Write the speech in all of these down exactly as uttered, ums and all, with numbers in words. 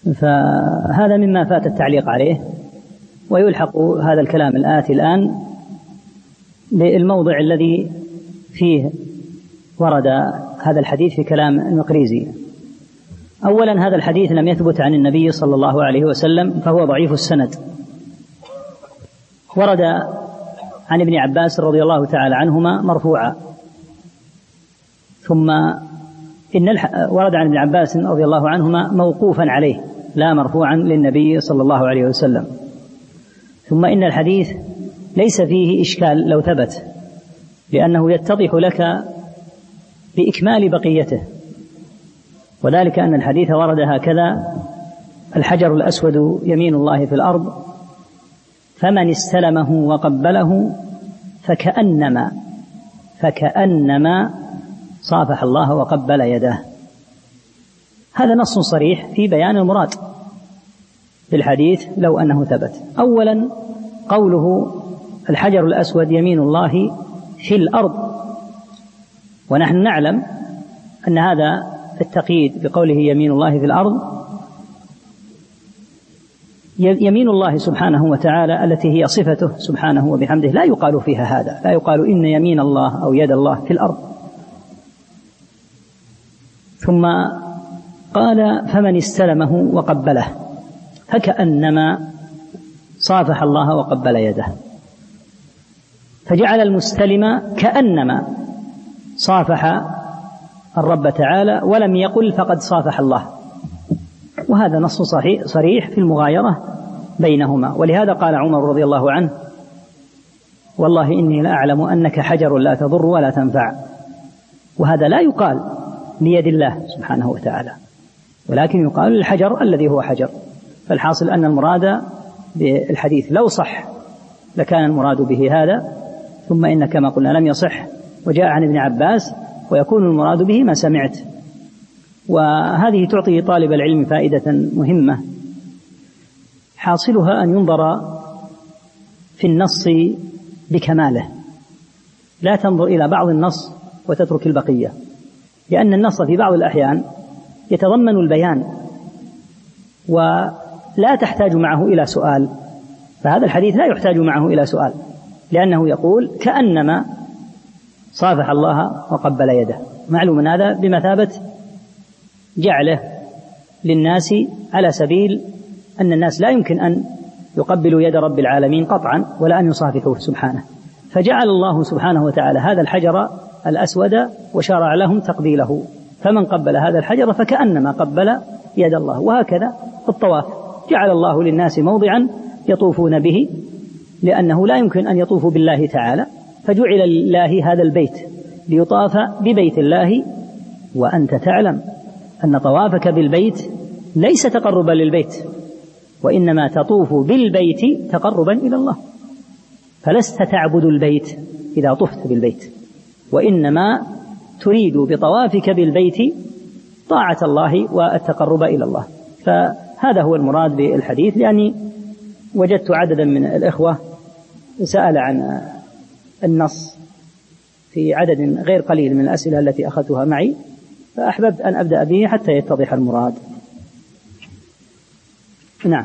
فهذا مما فات التعليق عليه. ويلحق هذا الكلام الآتي الآن بالموضع الذي فيه ورد هذا الحديث في كلام المقريزي. أولا، هذا الحديث لم يثبت عن النبي صلى الله عليه وسلم، فهو ضعيف السند. ورد عن ابن عباس رضي الله تعالى عنهما مرفوعا، ثم إن الح... ورد عن ابن عباس رضي الله عنهما موقوفا عليه لا مرفوعا للنبي صلى الله عليه وسلم. ثم إن الحديث ليس فيه إشكال لو ثبت، لأنه يتضح لك بإكمال بقيته، وذلك أن الحديث ورد هكذا: الحجر الأسود يمين الله في الأرض، فمن استلمه وقبله فكأنما فكأنما صافح الله وقبل يده. هذا نص صريح في بيان المراد بالحديث لو أنه ثبت. أولا، قوله الحجر الأسود يمين الله في الأرض، ونحن نعلم أن هذا التقييد بقوله يمين الله في الأرض، يمين الله سبحانه وتعالى التي هي صفته سبحانه وبحمده لا يقال فيها هذا، لا يقال إن يمين الله أو يد الله في الأرض. ثم قال فمن استلمه وقبله فكأنما صافح الله وقبل يده، فجعل المستلم كأنما صافح الرب تعالى، ولم يقل فقد صافح الله. وهذا نص صحيح صريح في المغايرة بينهما. ولهذا قال عمر رضي الله عنه: والله إني لأعلم أنك حجر لا تضر ولا تنفع. وهذا لا يقال ليد الله سبحانه وتعالى، ولكن يقال للحجر الذي هو حجر. فالحاصل أن المراد بالحديث لو صح لكان المراد به هذا، ثم إن كما قلنا لم يصح وجاء عن ابن عباس، ويكون المراد به ما سمعت. وهذه تعطي طالب العلم فائدة مهمة، حاصلها أن ينظر في النص بكماله، لا تنظر إلى بعض النص وتترك البقية، لأن النص في بعض الأحيان يتضمن البيان ولا تحتاج معه إلى سؤال، فهذا الحديث لا يحتاج معه إلى سؤال، لأنه يقول كأنما صافح الله وقبل يده. معلوم هذا بمثابة جعله للناس على سبيل أن الناس لا يمكن أن يقبلوا يد رب العالمين قطعا ولا أن يصافحوه سبحانه، فجعل الله سبحانه وتعالى هذا الحجر الأسود وشرع لهم تقبيله، فمن قبل هذا الحجر فكأنما قبل يد الله. وهكذا في الطواف جعل الله للناس موضعا يطوفون به، لأنه لا يمكن أن يطوفوا بالله تعالى، فجعل لله هذا البيت ليطاف ببيت الله. وأنت تعلم أن طوافك بالبيت ليس تقربا للبيت، وإنما تطوف بالبيت تقربا إلى الله، فلست تعبد البيت إذا طفت بالبيت، وإنما تريد بطوافك بالبيت طاعة الله والتقرب إلى الله. فهذا هو المراد بالحديث، لأني وجدت عددا من الإخوة سأل عن النص في عدد غير قليل من الأسئلة التي أخذتها معي، فأحببت أن أبدأ به حتى يتضح المراد. نعم.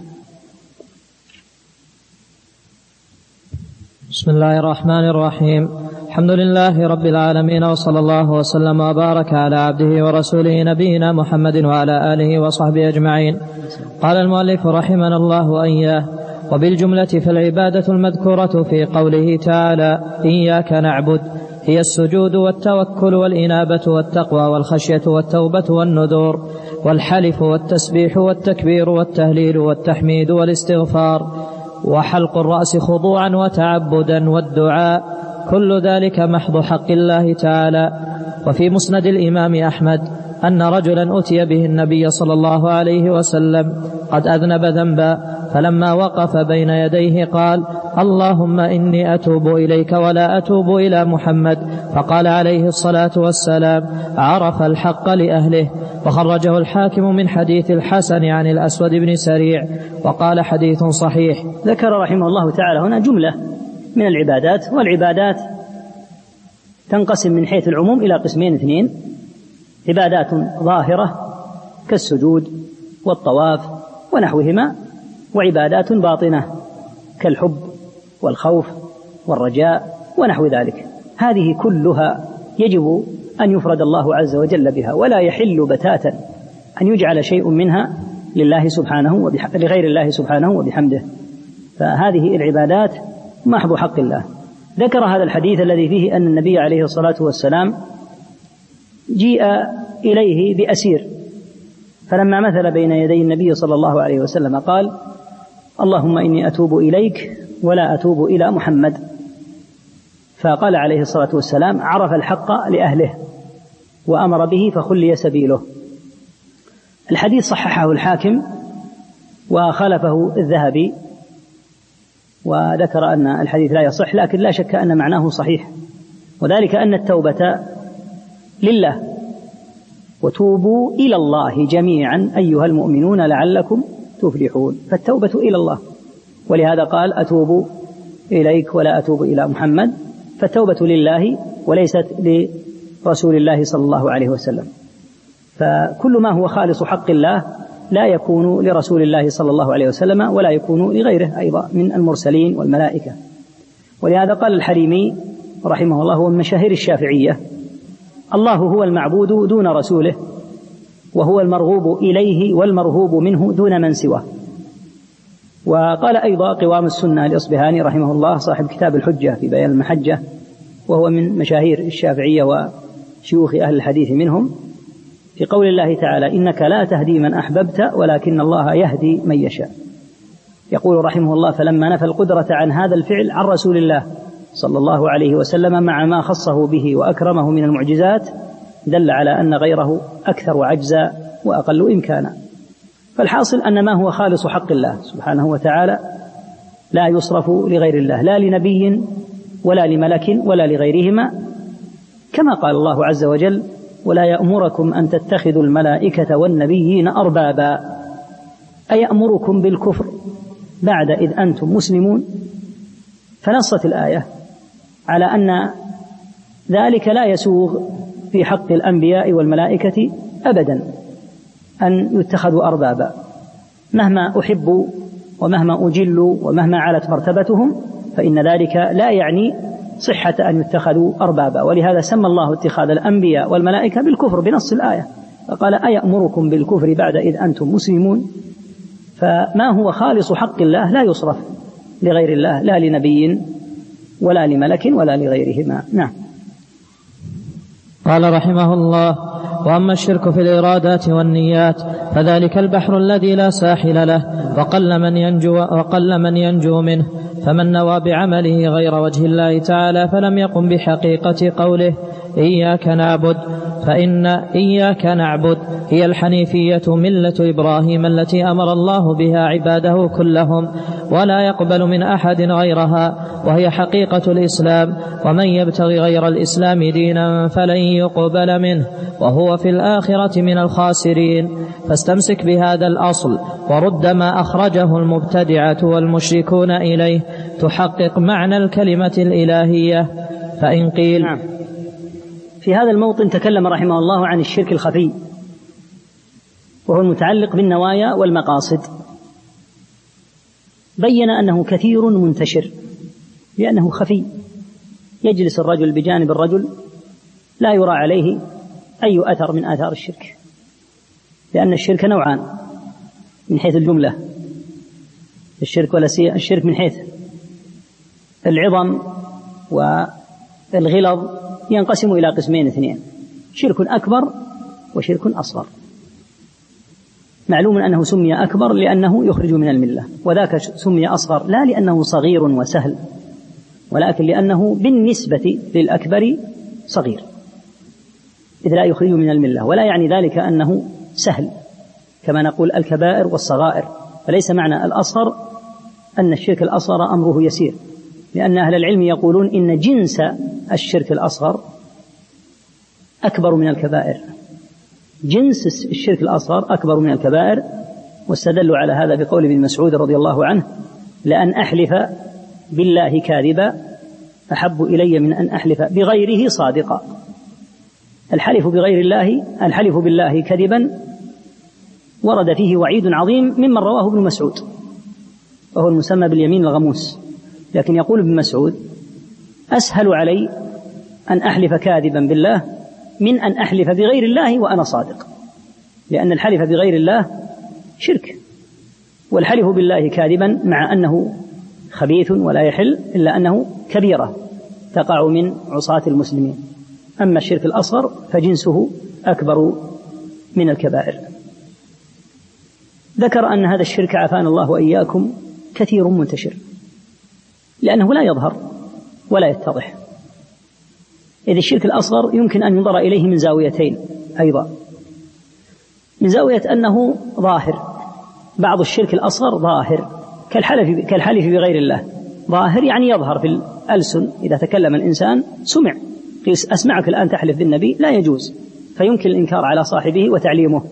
بسم الله الرحمن الرحيم. الحمد لله رب العالمين، وصلى الله وسلم وبارك على عبده ورسوله نبينا محمد وعلى آله وصحبه أجمعين. قال المؤلف رحمنا الله وإياه: وبالجملة فالعبادة المذكورة في قوله تعالى إياك نعبد هي السجود والتوكل والإنابة والتقوى والخشية والتوبة والنذور والحلف والتسبيح والتكبير والتهليل والتحميد والاستغفار وحلق الرأس خضوعا وتعبدا والدعاء، كل ذلك محض حق الله تعالى. وفي مسند الإمام أحمد أن رجلا أتي به النبي صلى الله عليه وسلم قد أذنب ذنبا، فلما وقف بين يديه قال: اللهم إني أتوب إليك ولا أتوب إلى محمد. فقال عليه الصلاة والسلام: عرف الحق لأهله. وخرجه الحاكم من حديث الحسن عن الأسود بن سريع وقال حديث صحيح. ذكر رحمه الله تعالى هنا جملة من العبادات، والعبادات تنقسم من حيث العموم إلى قسمين اثنين: عبادات ظاهرة كالسجود والطواف ونحوهما، وعبادات باطنة كالحب والخوف والرجاء ونحو ذلك. هذه كلها يجب أن يفرد الله عز وجل بها، ولا يحل بتاتا أن يجعل شيء منها لله سبحانه وبح... لغير الله سبحانه وبحمده. فهذه العبادات محض حق الله. ذكر هذا الحديث الذي فيه أن النبي عليه الصلاة والسلام جيء إليه بأسير، فلما مثل بين يدي النبي صلى الله عليه وسلم قال: اللهم إني أتوب إليك ولا أتوب إلى محمد. فقال عليه الصلاة والسلام: عرف الحق لأهله وأمر به فخلي سبيله. الحديث صححه الحاكم وخالفه الذهبي، وذكر أن الحديث لا يصح، لكن لا شك أن معناه صحيح، وذلك أن التوبة لله، وتوبوا إلى الله جميعا أيها المؤمنون لعلكم تفلحون، فالتوبة إلى الله، ولهذا قال: أتوب إليك ولا أتوب إلى محمد، فالتوبة لله وليست لرسول الله صلى الله عليه وسلم. فكل ما هو خالص حق الله لا يكون لرسول الله صلى الله عليه وسلم ولا يكون لغيره أيضا من المرسلين والملائكة. ولهذا قال الحريمي رحمه الله ومن مشاهير الشافعية: الله هو المعبود دون رسوله، وهو المرغوب إليه والمرهوب منه دون من سواه. وقال أيضا قوام السنة الإصبهاني رحمه الله صاحب كتاب الحجة في بيان المحجة، وهو من مشاهير الشافعية وشيوخ أهل الحديث منهم، في قول الله تعالى: إنك لا تهدي من أحببت ولكن الله يهدي من يشاء. يقول رحمه الله: فلما نفى القدرة عن هذا الفعل عن رسول الله صلى الله عليه وسلم مع ما خصه به وأكرمه من المعجزات، دل على أن غيره أكثر عجزا وأقل إمكانا. فالحاصل أن ما هو خالص حق الله سبحانه وتعالى لا يصرف لغير الله، لا لنبي ولا لملك ولا لغيرهما، كما قال الله عز وجل: ولا يأمركم أن تتخذوا الملائكة والنبيين أربابا. أيأمركم بالكفر بعد إذ أنتم مسلمون؟ فنصت الآية على أن ذلك لا يسوغ في حق الأنبياء والملائكة أبدا أن يتخذوا أربابا، مهما أحب ومهما أجل ومهما علت مرتبتهم، فإن ذلك لا يعني صحة أن يتخذوا أربابا. ولهذا سمى الله اتخاذ الأنبياء والملائكة بالكفر بنص الآية، فقال: أيأمركم بالكفر بعد إذ أنتم مسلمون. فما هو خالص حق الله لا يصرف لغير الله، لا لنبي ولا لملك ولا لغيرهما. نعم. قال رحمه الله: وأما الشرك في الإرادات والنيات فذلك البحر الذي لا ساحل له، وقل من ينجو, وقل من ينجو منه، فمن نوى بعمله غير وجه الله تعالى فلم يقم بحقيقة قوله إياك نعبد، فإن إياك نعبد هي الحنيفية ملة إبراهيم التي أمر الله بها عباده كلهم، ولا يقبل من أحد غيرها، وهي حقيقة الإسلام، ومن يبتغي غير الإسلام دينا فلن يقبل منه وهو في الآخرة من الخاسرين. فاستمسك بهذا الأصل ورد ما أخرجه المبتدعة والمشركون إليه، تحقق معنى الكلمة الإلهية. فإن قيل نعم. في هذا الموطن تكلم رحمه الله عن الشرك الخفي، وهو المتعلق بالنوايا والمقاصد. بين أنه كثير منتشر لأنه خفي، يجلس الرجل بجانب الرجل لا يرى عليه أي أثر من آثار الشرك، لأن الشرك نوعان من حيث الجملة، الشرك ولا الشرك من حيث العظم والغلظ ينقسم إلى قسمين اثنين: شرك أكبر وشرك أصغر. معلوم أنه سمي أكبر لأنه يخرج من الملة، وذاك سمي أصغر لا لأنه صغير وسهل، ولكن لأنه بالنسبة للأكبر صغير، إذ لا يخرج من الملة. ولا يعني ذلك أنه سهل، كما نقول الكبائر والصغائر، فليس معنى الأصغر أن الشرك الأصغر أمره يسير، لأن أهل العلم يقولون إن جنس الشرك الأصغر أكبر من الكبائر، جنس الشرك الأصغر أكبر من الكبائر. واستدلوا على هذا بقول ابن مسعود رضي الله عنه: لأن أحلف بالله كاذبا أحب إلي من أن أحلف بغيره صادقا. الحلف بغير الله، الحلف بالله كذبا ورد فيه وعيد عظيم ممن رواه ابن مسعود، وهو المسمى باليمين الغموس. لكن يقول ابن مسعود: أسهل علي أن أحلف كاذبا بالله من أن أحلف بغير الله وأنا صادق، لأن الحلف بغير الله شرك، والحلف بالله كاذبا مع أنه خبيث ولا يحل إلا أنه كبيرة تقع من عصاة المسلمين. أما الشرك الأصغر فجنسه أكبر من الكبائر. ذكر أن هذا الشرك عافانا الله وإياكم كثير منتشر، لأنه لا يظهر ولا يتضح. إذ الشرك الأصغر يمكن أن ينظر إليه من زاويتين أيضا: من زاوية أنه ظاهر، بعض الشرك الأصغر ظاهر كالحلف, كالحلف بغير الله، ظاهر يعني يظهر في الألسن، إذا تكلم الإنسان سمع، أسمعك الآن تحلف بالنبي، لا يجوز، فيمكن الإنكار على صاحبه وتعليمه.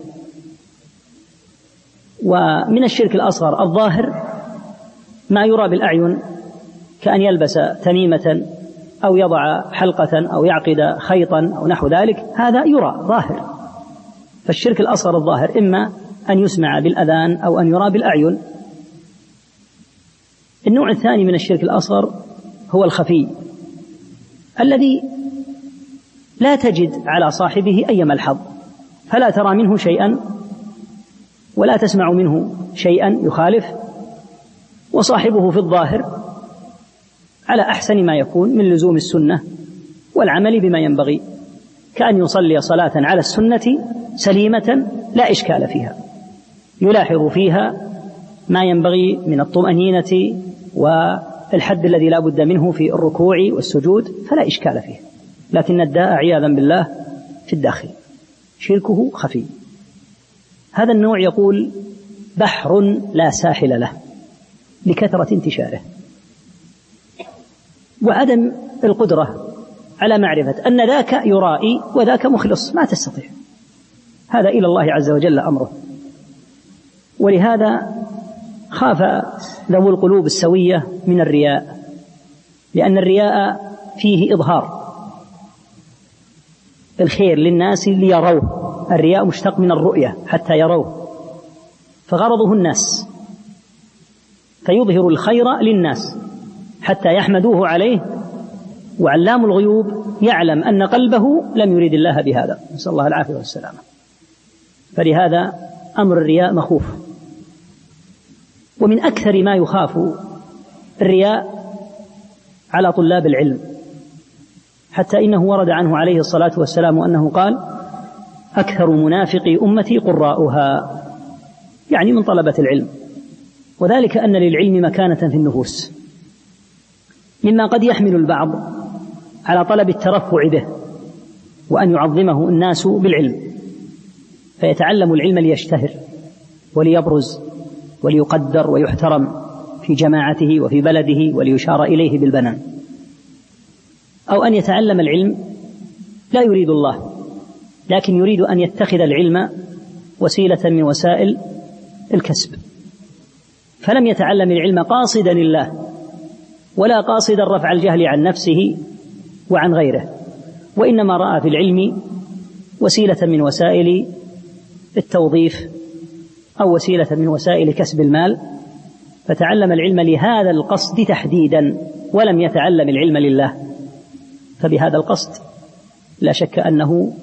ومن الشرك الأصغر الظاهر ما يرى بالأعين، كأن يلبس تميمة أو يضع حلقة أو يعقد خيطا أو نحو ذلك، هذا يرى ظاهر. فالشرك الأصغر الظاهر إما أن يسمع بالأذان أو أن يرى بالأعين. النوع الثاني من الشرك الأصغر هو الخفي، الذي لا تجد على صاحبه أي ملحظ، فلا ترى منه شيئا ولا تسمع منه شيئا يخالف، وصاحبه في الظاهر على أحسن ما يكون من لزوم السنة والعمل بما ينبغي، كأن يصلي صلاة على السنة سليمة لا إشكال فيها، يلاحظ فيها ما ينبغي من الطمأنينة والحد الذي لا بد منه في الركوع والسجود، فلا إشكال فيه. لكن الداء عياذا بالله في الداخل، شركه خفي. هذا النوع يقول بحر لا ساحل له لكثرة انتشاره وعدم القدرة على معرفة أن ذاك يرائي وذاك مخلص، ما تستطيع. هذا إلى الله عز وجل أمره. ولهذا خاف ذو القلوب السوية من الرياء، لأن الرياء فيه إظهار الخير للناس ليروه. الرياء مشتق من الرؤية حتى يروه، فغرضه الناس، فيظهر الخير للناس حتى يحمدوه عليه، وعلام الغيوب يعلم أن قلبه لم يريد الله بهذا، نسأل الله العافية والسلامة. فلهذا أمر الرياء مخوف. ومن أكثر ما يخاف الرياء على طلاب العلم، حتى إنه ورد عنه عليه الصلاة والسلام أنه قال: أكثر منافقي أمتي قراؤها، يعني من طلبة العلم. وذلك أن للعلم مكانة في النفوس، مما قد يحمل البعض على طلب الترفع به وأن يعظمه الناس بالعلم، فيتعلم العلم ليشتهر وليبرز وليقدر ويحترم في جماعته وفي بلده وليشار إليه بالبنان، أو أن يتعلم العلم لا يريد الله، لكن يريد أن يتخذ العلم وسيلة من وسائل الكسب، فلم يتعلم العلم قاصدا لله ولا قاصدا رفع الجهل عن نفسه وعن غيره، وإنما رأى في العلم وسيلة من وسائل التوظيف أو وسيلة من وسائل كسب المال، فتعلم العلم لهذا القصد تحديدا ولم يتعلم العلم لله. فبهذا القصد لا شك أنه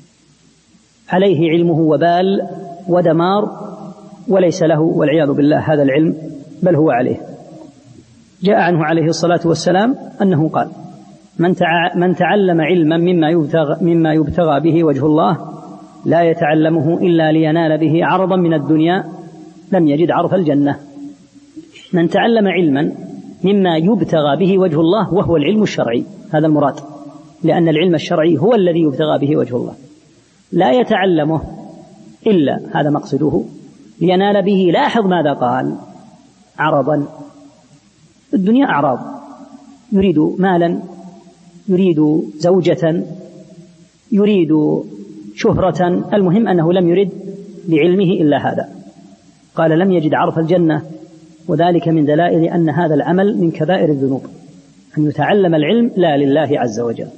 عليه علمه وبال ودمار، وليس له والعياذ بالله هذا العلم، بل هو عليه. جاء عنه عليه الصلاة والسلام أنه قال: من, تع... من تعلم علما مما يبتغى, مما يبتغى به وجه الله لا يتعلمه إلا لينال به عرضا من الدنيا لم يجد عرف الجنة. من تعلم علما مما يبتغى به وجه الله، وهو العلم الشرعي، هذا المراد، لأن العلم الشرعي هو الذي يبتغى به وجه الله، لا يتعلمه إلا، هذا مقصده، لينال به، لاحظ ماذا قال، عرضا. الدنيا أعراض، يريد مالا، يريد زوجة، يريد شهرة، المهم أنه لم يرد بعلمه إلا هذا. قال: لم يجد عرف الجنة، وذلك من دلائل أن هذا العمل من كبائر الذنوب، أن يتعلم العلم لا لله عز وجل.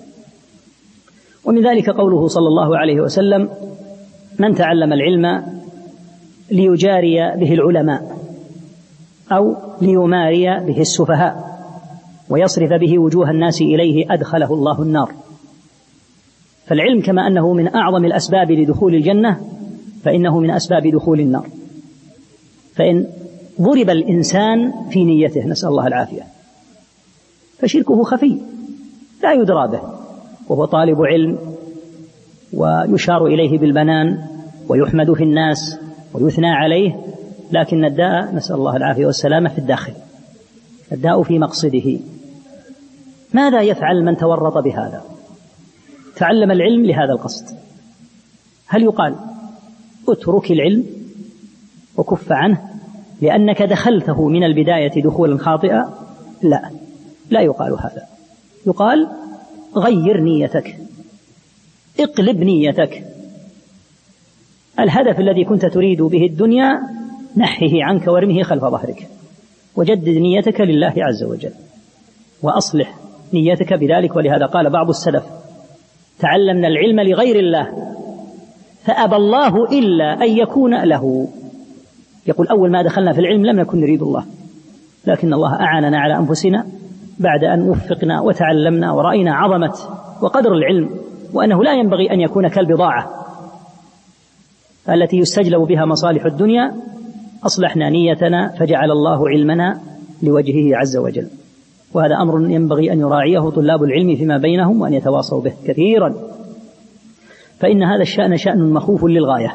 ومن ذلك قوله صلى الله عليه وسلم: من تعلم العلم ليجاري به العلماء أو ليماري به السفهاء ويصرف به وجوه الناس إليه أدخله الله النار. فالعلم كما أنه من أعظم الأسباب لدخول الجنة فإنه من أسباب دخول النار. فإن ضرب الإنسان في نيته نسأل الله العافية فشركه خفي لا يدرى به وهو طالب علم ويشار إليه بالبنان ويحمد في الناس ويثنى عليه، لكن الداء نسأل الله العافية والسلامة في الداخل، الداء في مقصده. ماذا يفعل من تورط بهذا؟ تعلم العلم لهذا القصد، هل يقال اترك العلم وكف عنه لأنك دخلته من البداية دخولا خاطئا؟ لا، لا يقال هذا. يقال غير نيتك، اقلب نيتك، الهدف الذي كنت تريد به الدنيا نحه عنك وارمه خلف ظهرك، وجدد نيتك لله عز وجل وأصلح نيتك بذلك. ولهذا قال بعض السلف تعلمنا العلم لغير الله فأبى الله إلا أن يكون له. يقول أول ما دخلنا في العلم لم نكن نريد الله، لكن الله أعاننا على أنفسنا بعد أن وفقنا وتعلمنا ورأينا عظمة وقدر العلم وأنه لا ينبغي أن يكون كالبضاعة التي يستجلب بها مصالح الدنيا. أصلحنا نيتنا فجعل الله علمنا لوجهه عز وجل. وهذا أمر ينبغي أن يراعيه طلاب العلم فيما بينهم وأن يتواصوا به كثيرا، فإن هذا الشأن شأن مخوف للغاية،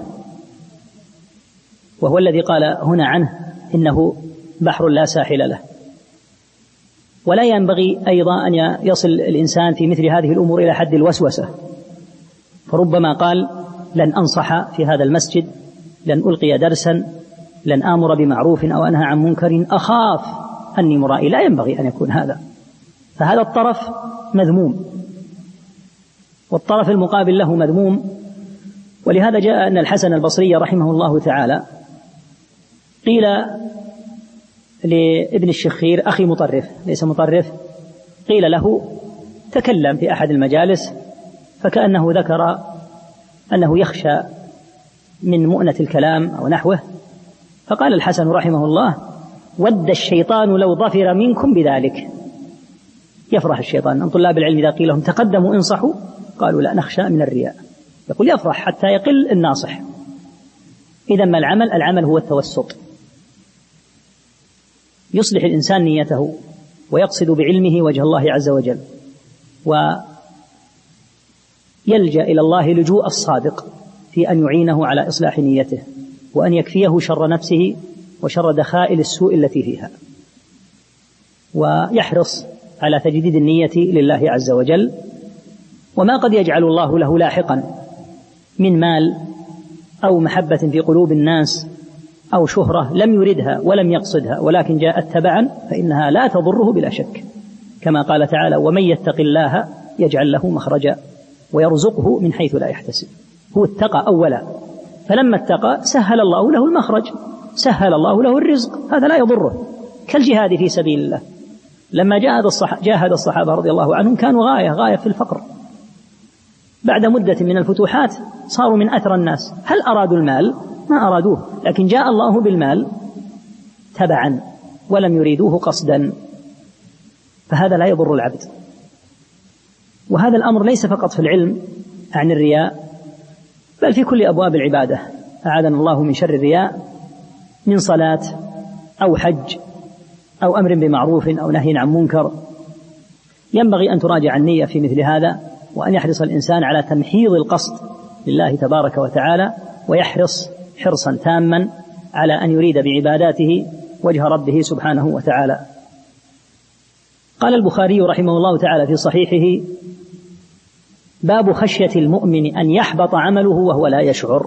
وهو الذي قال هنا عنه إنه بحر لا ساحل له. ولا ينبغي أيضا أن يصل الإنسان في مثل هذه الأمور إلى حد الوسوسة، فربما قال لن أنصح في هذا المسجد، لن ألقي درسا، لن آمر بمعروف أو أنهى عن منكر، أخاف أني مرائي. لا ينبغي أن يكون هذا، فهذا الطرف مذموم والطرف المقابل له مذموم. ولهذا جاء أن الحسن البصري رحمه الله تعالى قيل لابن الشخير أخي مطرف ليس مطرف، قيل له تكلم في أحد المجالس فكأنه ذكر أنه يخشى من مؤنة الكلام أو نحوه، فقال الحسن رحمه الله ود الشيطان لو ظفر منكم بذلك. يفرح الشيطان أن طلاب العلم إذا قيل لهم تقدموا انصحوا قالوا لا نخشى من الرياء، يقول يفرح حتى يقل الناصح. إذا ما العمل؟ العمل هو التوسط، يصلح الإنسان نيته ويقصد بعلمه وجه الله عز وجل، ويلجأ إلى الله لجوء الصادق في أن يعينه على إصلاح نيته وأن يكفيه شر نفسه وشر دخائل السوء التي فيها، ويحرص على تجديد النية لله عز وجل. وما قد يجعل الله له لاحقا من مال أو محبة في قلوب الناس أو شهرة لم يردها ولم يقصدها ولكن جاءت تبعا فإنها لا تضره بلا شك، كما قال تعالى ومن يتق الله يجعل له مخرجا ويرزقه من حيث لا يحتسب. هو اتقى أولا، فلما اتقى سهل الله له المخرج، سهل الله له الرزق، هذا لا يضره. كالجهاد في سبيل الله، لما جاهد الصحابة, جاهد الصحابة رضي الله عنهم كانوا غاية غاية في الفقر، بعد مدة من الفتوحات صاروا من أثرى الناس. هل أرادوا المال؟ ما أرادوه، لكن جاء الله بالمال تبعا ولم يريدوه قصدا، فهذا لا يضر العبد. وهذا الأمر ليس فقط في العلم عن الرياء، بل في كل أبواب العبادة، أعاذنا الله من شر الرياء، من صلاة أو حج أو أمر بمعروف أو نهي عن منكر. ينبغي أن تراجع النية في مثل هذا، وأن يحرص الإنسان على تمحيض القصد لله تبارك وتعالى، ويحرص حرصا تاما على أن يريد بعباداته وجه ربه سبحانه وتعالى. قال البخاري رحمه الله تعالى في صحيحه باب خشية المؤمن أن يحبط عمله وهو لا يشعر.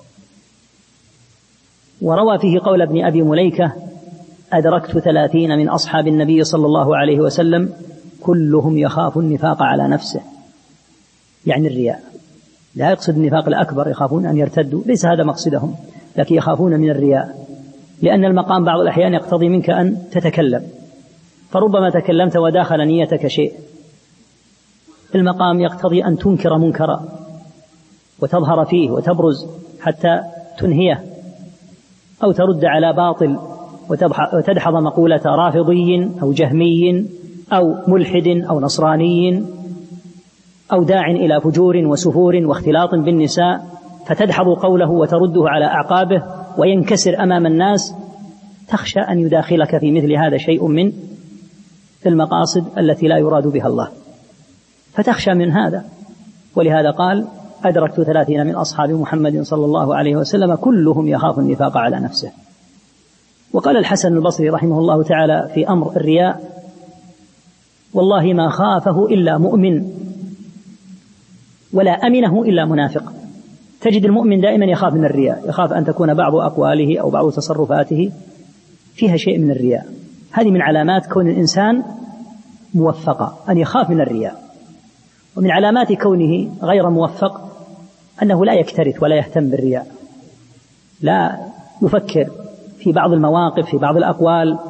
وروى فيه قول ابن أبي مليكة أدركت ثلاثين من أصحاب النبي صلى الله عليه وسلم كلهم يخاف النفاق على نفسه، يعني الرياء، لا يقصد النفاق الأكبر يخافون أن يرتدوا، ليس هذا مقصدهم، لكن يخافون من الرياء، لأن المقام بعض الأحيان يقتضي منك أن تتكلم، فربما تكلمت وداخل نيتك شيء. المقام يقتضي أن تنكر منكرا وتظهر فيه وتبرز حتى تنهيه، أو ترد على باطل وتدحض مقولة رافضي أو جهمي أو ملحد أو نصراني أو داع إلى فجور وسفور واختلاط بالنساء، فتدحض قوله وترده على أعقابه وينكسر أمام الناس، تخشى أن يداخلك في مثل هذا شيء من المقاصد التي لا يراد بها الله، فتخشى من هذا. ولهذا قال: أدركت ثلاثين من أصحاب محمد صلى الله عليه وسلم كلهم يخاف النفاق على نفسه. وقال الحسن البصري رحمه الله تعالى في أمر الرياء: والله ما خافه إلا مؤمن ولا أمنه إلا منافق. تجد المؤمن دائما يخاف من الرياء، يخاف أن تكون بعض أقواله أو بعض تصرفاته فيها شيء من الرياء. هذه من علامات كون الإنسان موفقا، أن يخاف من الرياء. ومن علامات كونه غير موفق أنه لا يكترث ولا يهتم بالرياء، لا يفكر في بعض المواقف في بعض الأقوال.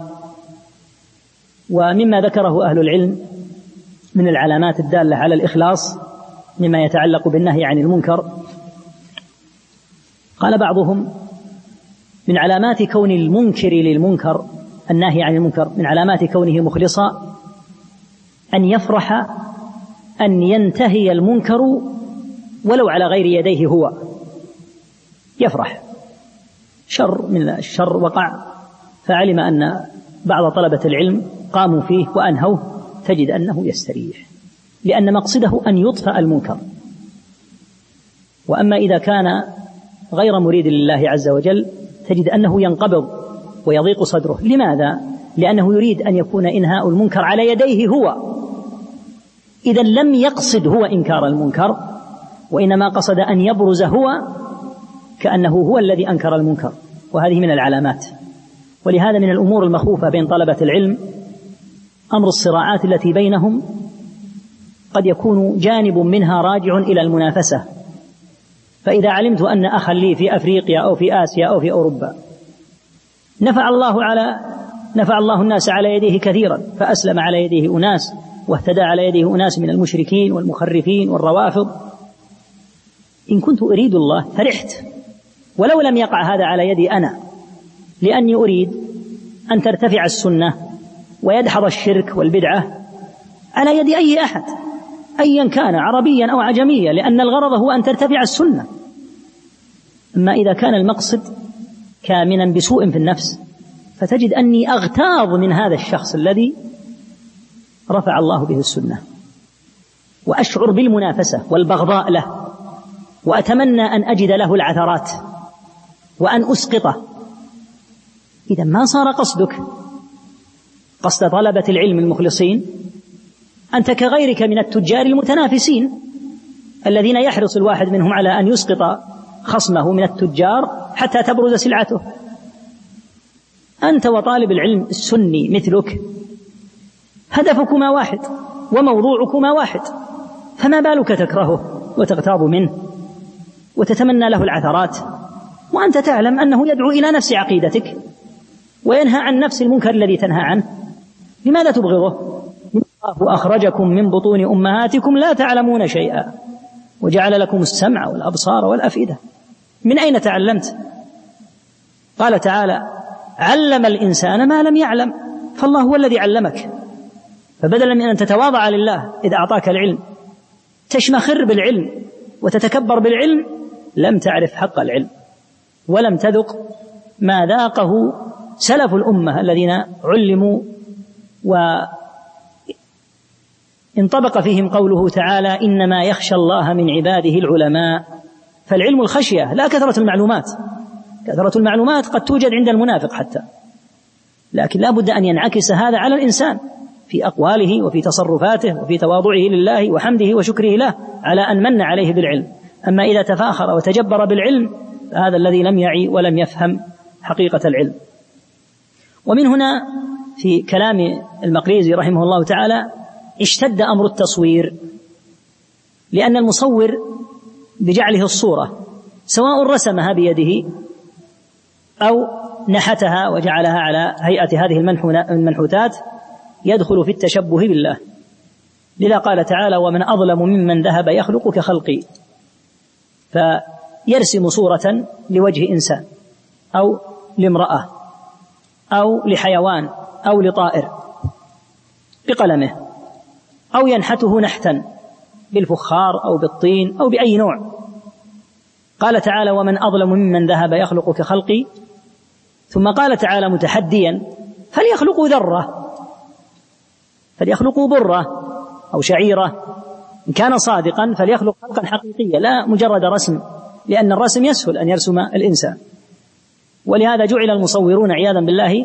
ومما ذكره أهل العلم من العلامات الدالة على الإخلاص مما يتعلق بالنهي عن المنكر، قال بعضهم: من علامات كون المنكر للمنكر الناهي عن المنكر، من علامات كونه مخلصا أن يفرح أن ينتهي المنكر ولو على غير يديه هو، يفرح. شر من الشر وقع فعلم أن بعض طلبة العلم قاموا فيه وأنهوه، تجد أنه يستريح، لأن مقصده أن يطفأ المنكر. وأما إذا كان غير مريد لله عز وجل تجد أنه ينقبض ويضيق صدره. لماذا؟ لأنه يريد أن يكون إنهاء المنكر على يديه هو، إذا لم يقصد هو إنكار المنكر، وإنما قصد أن يبرز هو كأنه هو الذي أنكر المنكر، وهذه من العلامات. ولهذا من الأمور المخوفة بين طلبة العلم أمر الصراعات التي بينهم، قد يكون جانب منها راجع إلى المنافسة. فإذا علمت أن أخا لي في أفريقيا أو في آسيا أو في أوروبا نفع الله على نفع الله الناس على يديه كثيرا، فأسلم على يديه أناس واهتدى على يديه أناس من المشركين والمخرفين والروافض، إن كنت أريد الله فرحت، ولو لم يقع هذا على يدي أنا، لأني أريد أن ترتفع السنة ويدحض الشرك والبدعة على يد أي أحد أيا كان، عربيا أو عجميا، لأن الغرض هو أن ترتفع السنة. أما إذا كان المقصد كامنا بسوء في النفس فتجد أني أغتاظ من هذا الشخص الذي رفع الله به السنة، وأشعر بالمنافسة والبغضاء له، وأتمنى أن أجد له العثرات وأن أسقطه. إذا ما صار قصدك قصد طلبة العلم المخلصين، أنت كغيرك من التجار المتنافسين الذين يحرص الواحد منهم على أن يسقط خصمه من التجار حتى تبرز سلعته. أنت وطالب العلم السني مثلك هدفكما واحد وموضوعكما واحد، فما بالك تكرهه وتغتاظ منه وتتمنى له العثرات، وأنت تعلم أنه يدعو إلى نفس عقيدتك وينهى عن نفس المنكر الذي تنهى عنه. لماذا تبغضه؟ الله أخرجكم من بطون أمهاتكم لا تعلمون شيئا وجعل لكم السمع والأبصار والأفئدة. من أين تعلمت؟ قال تعالى: علم الإنسان ما لم يعلم، فالله هو الذي علمك. فبدلا من أن تتواضع لله إذ أعطاك العلم تشمخر بالعلم وتتكبر بالعلم، لم تعرف حق العلم ولم تذق ما ذاقه سلف الأمة الذين علموا وانطبق فيهم قوله تعالى: إنما يخشى الله من عباده العلماء. فالعلم الخشية لا كثرة المعلومات. كثرة المعلومات قد توجد عند المنافق حتى، لكن لا بد أن ينعكس هذا على الإنسان في أقواله وفي تصرفاته وفي تواضعه لله وحمده وشكره له على أن من عليه بالعلم. أما إذا تفاخر وتجبر بالعلم فهذا الذي لم يعي ولم يفهم حقيقة العلم. ومن هنا في كلام المقريزي رحمه الله تعالى اشتد أمر التصوير، لأن المصور بجعله الصورة سواء رسمها بيده أو نحتها وجعلها على هيئة هذه المنحوتات يدخل في التشبه بالله. لذا قال تعالى: ومن أظلم ممن ذهب يخلق كخلقي، فيرسم صورة لوجه إنسان أو لامرأة أو لحيوان أو لطائر بقلمه، أو ينحته نحتا بالفخار أو بالطين أو بأي نوع. قال تعالى: ومن أظلم ممن ذهب يخلق كخلقي. ثم قال تعالى متحديا: فليخلقوا ذرة، فليخلقوا برة أو شعيرة، إن كان صادقا فليخلق خلقا حقيقيا لا مجرد رسم، لأن الرسم يسهل أن يرسم الإنسان. ولهذا جعل المصورون عياذا بالله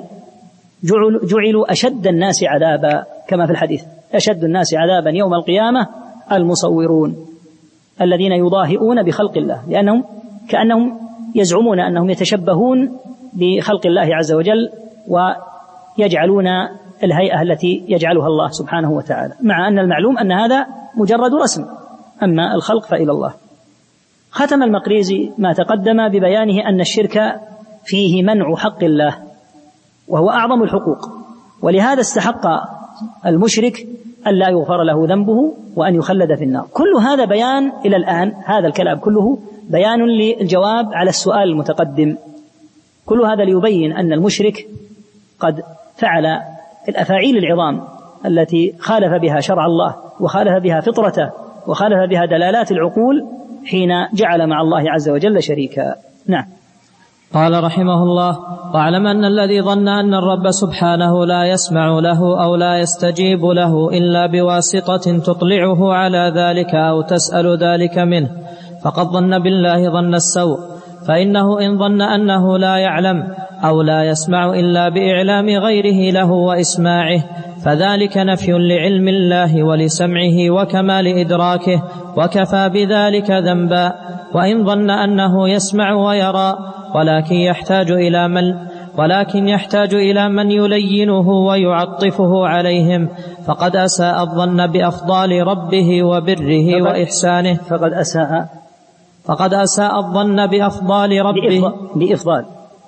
جعلوا أشد الناس عذابا، كما في الحديث: أشد الناس عذابا يوم القيامة المصورون الذين يضاهئون بخلق الله، لأنهم كأنهم يزعمون أنهم يتشبهون بخلق الله عز وجل ويجعلون الهيئة التي يجعلها الله سبحانه وتعالى، مع أن المعلوم أن هذا مجرد رسم، أما الخلق فإلى الله. ختم المقريزي ما تقدم ببيانه أن الشرك فيه منع حق الله، وهو أعظم الحقوق، ولهذا استحق المشرك أن لا يغفر له ذنبه وأن يخلد في النار. كل هذا بيان إلى الآن، هذا الكلام كله بيان للجواب على السؤال المتقدم. كل هذا ليبين أن المشرك قد فعل الأفاعيل العظام التي خالف بها شرع الله وخالف بها فطرته وخالف بها دلالات العقول حين جعل مع الله عز وجل شريكا. نعم. قال رحمه الله: واعلم أن الذي ظن أن الرب سبحانه لا يسمع له أو لا يستجيب له إلا بواسطة تطلعه على ذلك أو تسأل ذلك منه فقد ظن بالله ظن السوء، فإنه إن ظن أنه لا يعلم أو لا يسمع إلا بإعلام غيره له وإسماعه فذلك نفي لعلم الله ولسمعه وكمال إدراكه، وكفى بذلك ذنبا. وإن ظن أنه يسمع ويرى ولكن يحتاج إلى من ولكن يحتاج إلى من يلينه ويعطفه عليهم فقد أساء الظن بأفضال ربه وبره فقد وإحسانه فقد أساء فقد أساء الظن بأفضال ربه بإفضال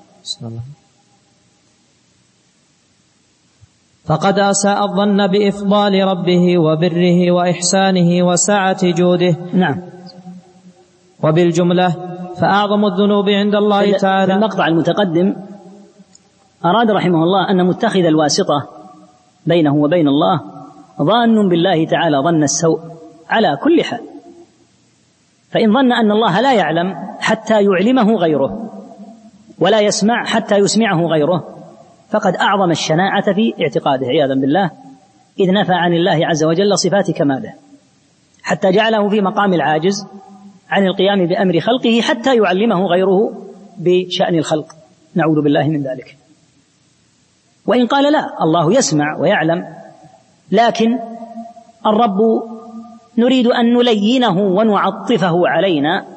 فقد أساء الظن بإفضال ربه وبره وإحسانه وسعة جوده. نعم. وبالجملة فأعظم الذنوب عند الله تعالى. في المقطع المتقدم أراد رحمه الله أن متخذ الواسطة بينه وبين الله ظان بالله تعالى ظن السوء على كل حال، فإن ظن أن الله لا يعلم حتى يعلمه غيره ولا يسمع حتى يسمعه غيره فقد أعظم الشناعة في اعتقاده عياذا بالله، إذ نفى عن الله عز وجل صفات كماله حتى جعله في مقام العاجز عن القيام بأمر خلقه حتى يعلمه غيره بشأن الخلق، نعوذ بالله من ذلك. وإن قال لا، الله يسمع ويعلم، لكن الرب نريد أن نلينه ونعطفه علينا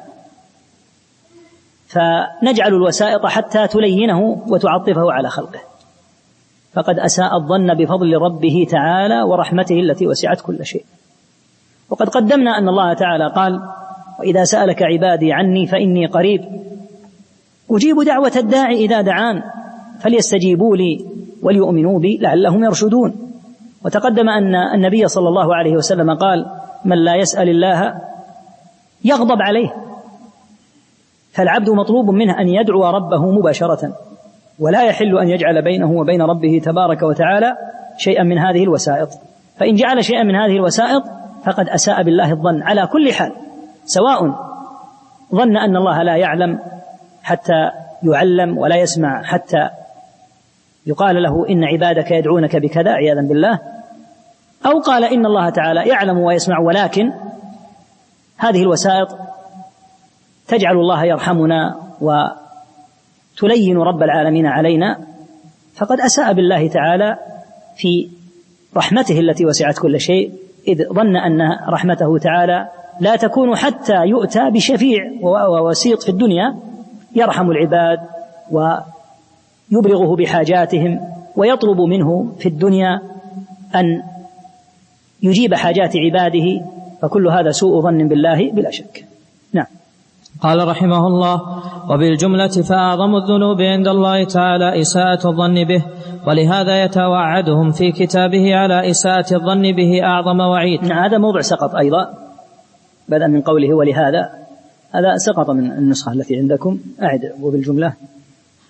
فنجعل الوسائط حتى تلينه وتعطفه على خلقه، فقد أساء الظن بفضل ربه تعالى ورحمته التي وسعت كل شيء. وقد قدمنا أن الله تعالى قال: وإذا سألك عبادي عني فإني قريب أجيب دعوة الداعي إذا دعان فليستجيبوا لي وليؤمنوا بي لعلهم يرشدون. وتقدم أن النبي صلى الله عليه وسلم قال: من لا يسأل الله يغضب عليه، فالعبد مطلوب منه أن يدعو ربه مباشرة، ولا يحل أن يجعل بينه وبين ربه تبارك وتعالى شيئا من هذه الوسائط، فإن جعل شيئا من هذه الوسائط فقد أساء بالله الظن على كل حال، سواء ظن أن الله لا يعلم حتى يعلم ولا يسمع حتى يقال له إن عبادك يدعونك بكذا عياذا بالله، أو قال إن الله تعالى يعلم ويسمع ولكن هذه الوسائط تجعل الله يرحمنا وتلين رب العالمين علينا، فقد أساء بالله تعالى في رحمته التي وسعت كل شيء، إذ ظن أن رحمته تعالى لا تكون حتى يؤتى بشفيع ووسيط في الدنيا يرحم العباد ويبلغه بحاجاتهم ويطلب منه في الدنيا أن يجيب حاجات عباده، فكل هذا سوء ظن بالله بلا شك. نعم. قال رحمه الله: وبالجملة فأعظم الذنوب عند الله تعالى إساءة الظن به، ولهذا يتوعدهم في كتابه على إساءة الظن به أعظم وعيد. نعم، هذا موضع سقط أيضا بدأ من قوله ولهذا، هذا سقط من النسخة التي عندكم، أعد وبالجملة.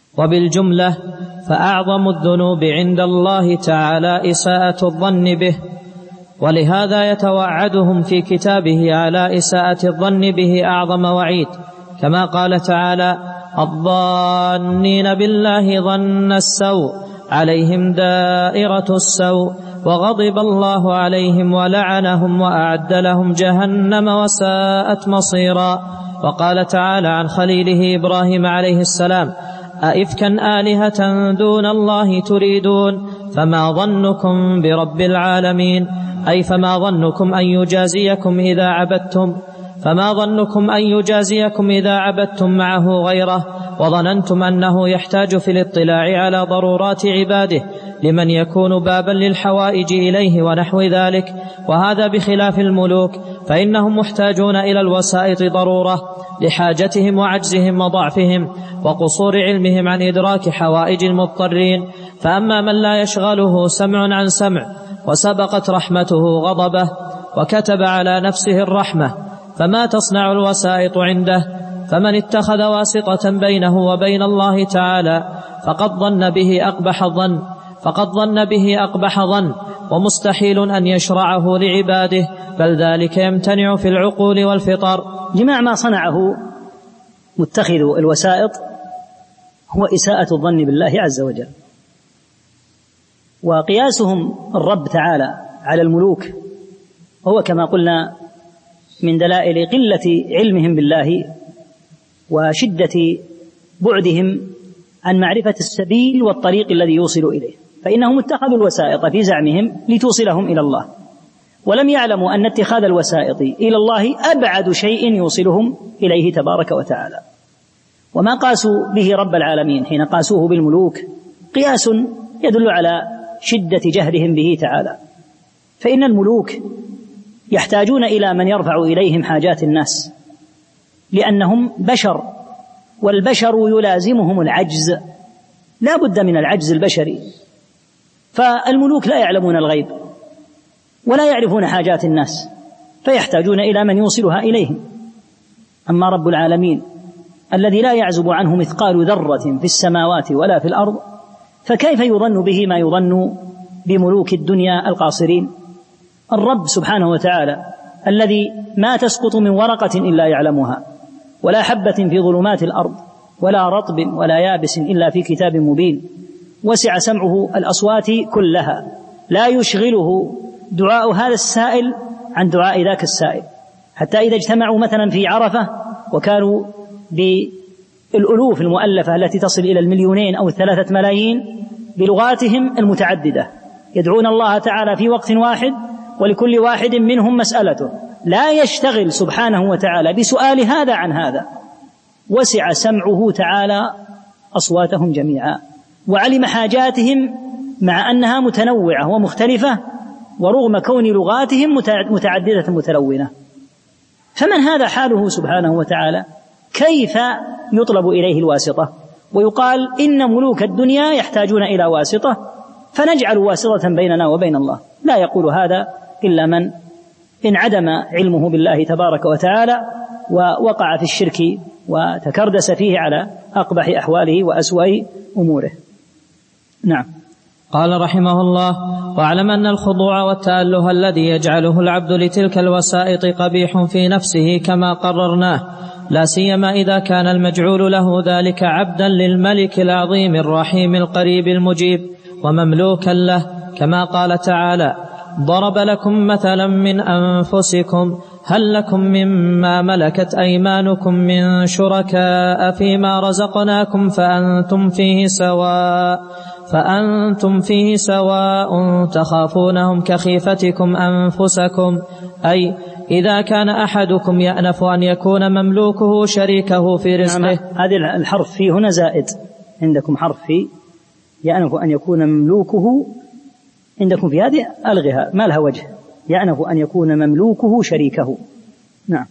وبالجملة فأعظم الذنوب عند الله تعالى إساءة الظن به، ولهذا يتوعدهم في كتابه على إساءة الظن به أعظم وعيد، كما قال تعالى: الظانين بالله ظن السوء عليهم دائرة السوء وغضب الله عليهم ولعنهم وأعد لهم جهنم وساءت مصيرا. وقال تعالى عن خليله إبراهيم عليه السلام: أئفكا آلهة دون الله تريدون فما ظنكم برب العالمين، أي فما ظنكم أن يجازيكم إذا عبدتم فما ظنكم أن يجازيكم إذا عبدتم معه غيره وظننتم أنه يحتاج في الاطلاع على ضرورات عباده لمن يكون بابا للحوائج إليه ونحو ذلك. وهذا بخلاف الملوك، فإنهم محتاجون إلى الوسائط ضرورة لحاجتهم وعجزهم وضعفهم وقصور علمهم عن إدراك حوائج المضطرين. فأما من لا يشغله سمع عن سمع وسبقت رحمته غضبه وكتب على نفسه الرحمة، فما تصنع الوسائط عنده؟ فمن اتخذ واسطة بينه وبين الله تعالى فقد ظن به أقبح ظن فقد ظن به أقبح ظن ومستحيل أن يشرعه لعباده، بل ذلك يمتنع في العقول والفطر. جماع ما صنعه متخذ الوسائط هو إساءة الظن بالله عز وجل، وقياسهم الرب تعالى على الملوك هو كما قلنا من دلائل قلة علمهم بالله وشدة بعدهم عن معرفة السبيل والطريق الذي يوصل إليه، فإنهم اتخذوا الوسائط في زعمهم لتوصلهم إلى الله، ولم يعلموا أن اتخاذ الوسائط إلى الله أبعد شيء يوصلهم إليه تبارك وتعالى. وما قاسوا به رب العالمين حين قاسوه بالملوك قياس يدل على شدة جهلهم به تعالى، فإن الملوك يحتاجون إلى من يرفع إليهم حاجات الناس لأنهم بشر، والبشر يلازمهم العجز، لا بد من العجز البشري، فالملوك لا يعلمون الغيب ولا يعرفون حاجات الناس فيحتاجون إلى من يوصلها إليهم. أما رب العالمين الذي لا يعزب عنه مثقال ذرة في السماوات ولا في الأرض، فكيف يظن به ما يظن بملوك الدنيا القاصرين؟ الرب سبحانه وتعالى الذي ما تسقط من ورقة إلا يعلمها، ولا حبة في ظلمات الأرض، ولا رطب ولا يابس إلا في كتاب مبين، وسع سمعه الأصوات كلها، لا يشغله دعاء هذا السائل عن دعاء ذاك السائل، حتى إذا اجتمعوا مثلا في عرفة وكانوا بالألوف المؤلفة التي تصل إلى المليونين أو الثلاثة ملايين بلغاتهم المتعددة يدعون الله تعالى في وقت واحد، ولكل واحد منهم مسألته، لا يشتغل سبحانه وتعالى بسؤال هذا عن هذا، وسع سمعه تعالى أصواتهم جميعا وعلم حاجاتهم مع أنها متنوعة ومختلفة ورغم كون لغاتهم متعددة متلونة. فمن هذا حاله سبحانه وتعالى كيف يطلب إليه الواسطة ويقال إن ملوك الدنيا يحتاجون إلى واسطة فنجعل واسطة بيننا وبين الله؟ لا يقول هذا إلا من انعدم علمه بالله تبارك وتعالى ووقع في الشرك وتكردس فيه على أقبح أحواله وأسوأ أموره. نعم. قال رحمه الله: واعلم أن الخضوع والتأله الذي يجعله العبد لتلك الوسائط قبيح في نفسه كما قررناه، لا سيما إذا كان المجعول له ذلك عبدا للملك العظيم الرحيم القريب المجيب ومملوكا له، كما قال تعالى: ضرب لكم مثلا من أنفسكم هل لكم مما ملكت أيمانكم من شركاء فيما رزقناكم فأنتم فيه سواء فأنتم فيه سواء تخافونهم كخيفتكم أنفسكم، أي إذا كان أحدكم يأنف أن يكون مملوكه شريكه في رزقه. هذا الحرف فيه هنا زائد، عندكم حرف في يأنف أن يكون مملوكه، عندكم في هذه ألغها ما لها وجه، يأنف أن يكون مملوكه شريكه. نعم.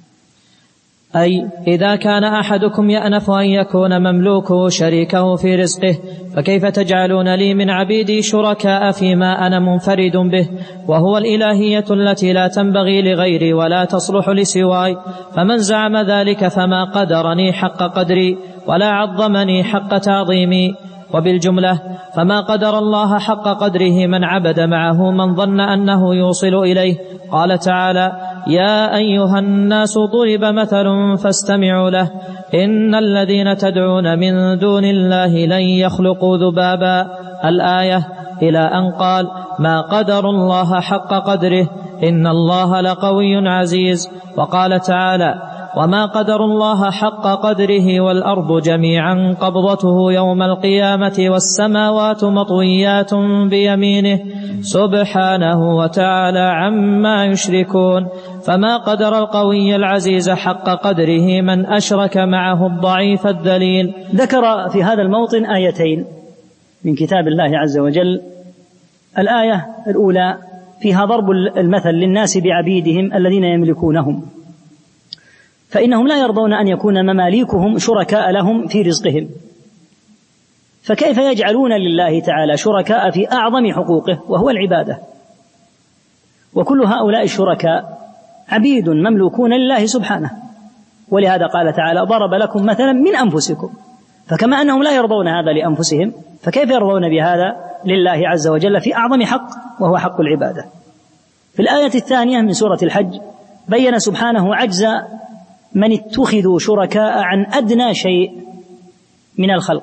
أي إذا كان أحدكم يأنف أن يكون مملوكه شريكه في رزقه، فكيف تجعلون لي من عبيدي شركاء فيما أنا منفرد به، وهو الإلهية التي لا تنبغي لغيري ولا تصلح لسواي؟ فمن زعم ذلك فما قدرني حق قدري، ولا عظمني حق تعظيمي. وبالجملة فما قدر الله حق قدره من عبد معه من ظن أنه يوصل إليه. قال تعالى: يا أيها الناس ضرب مثل فاستمعوا له إن الذين تدعون من دون الله لن يخلقوا ذبابا، الآية، إلى أن قال: ما قدر الله حق قدره إن الله لقوي عزيز. وقال تعالى: وما قدر الله حق قدره والأرض جميعا قبضته يوم القيامة والسماوات مطويات بيمينه سبحانه وتعالى عما يشركون. فما قدر القوي العزيز حق قدره من أشرك معه الضعيف الذليل. ذكر في هذا الموطن آيتين من كتاب الله عز وجل. الآية الأولى فيها ضرب المثل للناس بعبيدهم الذين يملكونهم، فإنهم لا يرضون أن يكون مماليكهم شركاء لهم في رزقهم، فكيف يجعلون لله تعالى شركاء في أعظم حقوقه وهو العبادة؟ وكل هؤلاء الشركاء عبيد مملوكون لله سبحانه، ولهذا قال تعالى: ضرب لكم مثلا من أنفسكم. فكما أنهم لا يرضون هذا لأنفسهم، فكيف يرضون بهذا لله عز وجل في أعظم حق وهو حق العبادة؟ في الآية الثانية من سورة الحج بين سبحانه عجز من اتخذوا شركاء عن أدنى شيء من الخلق،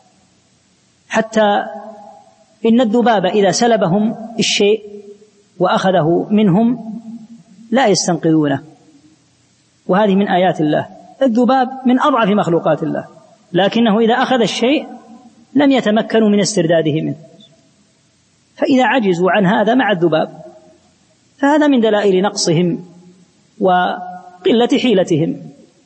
حتى إن الذباب إذا سلبهم الشيء وأخذه منهم لا يستنقذونه، وهذه من آيات الله. الذباب من أضعف مخلوقات الله، لكنه إذا أخذ الشيء لم يتمكنوا من استرداده منه، فإذا عجزوا عن هذا مع الذباب فهذا من دلائل نقصهم وقلة حيلتهم.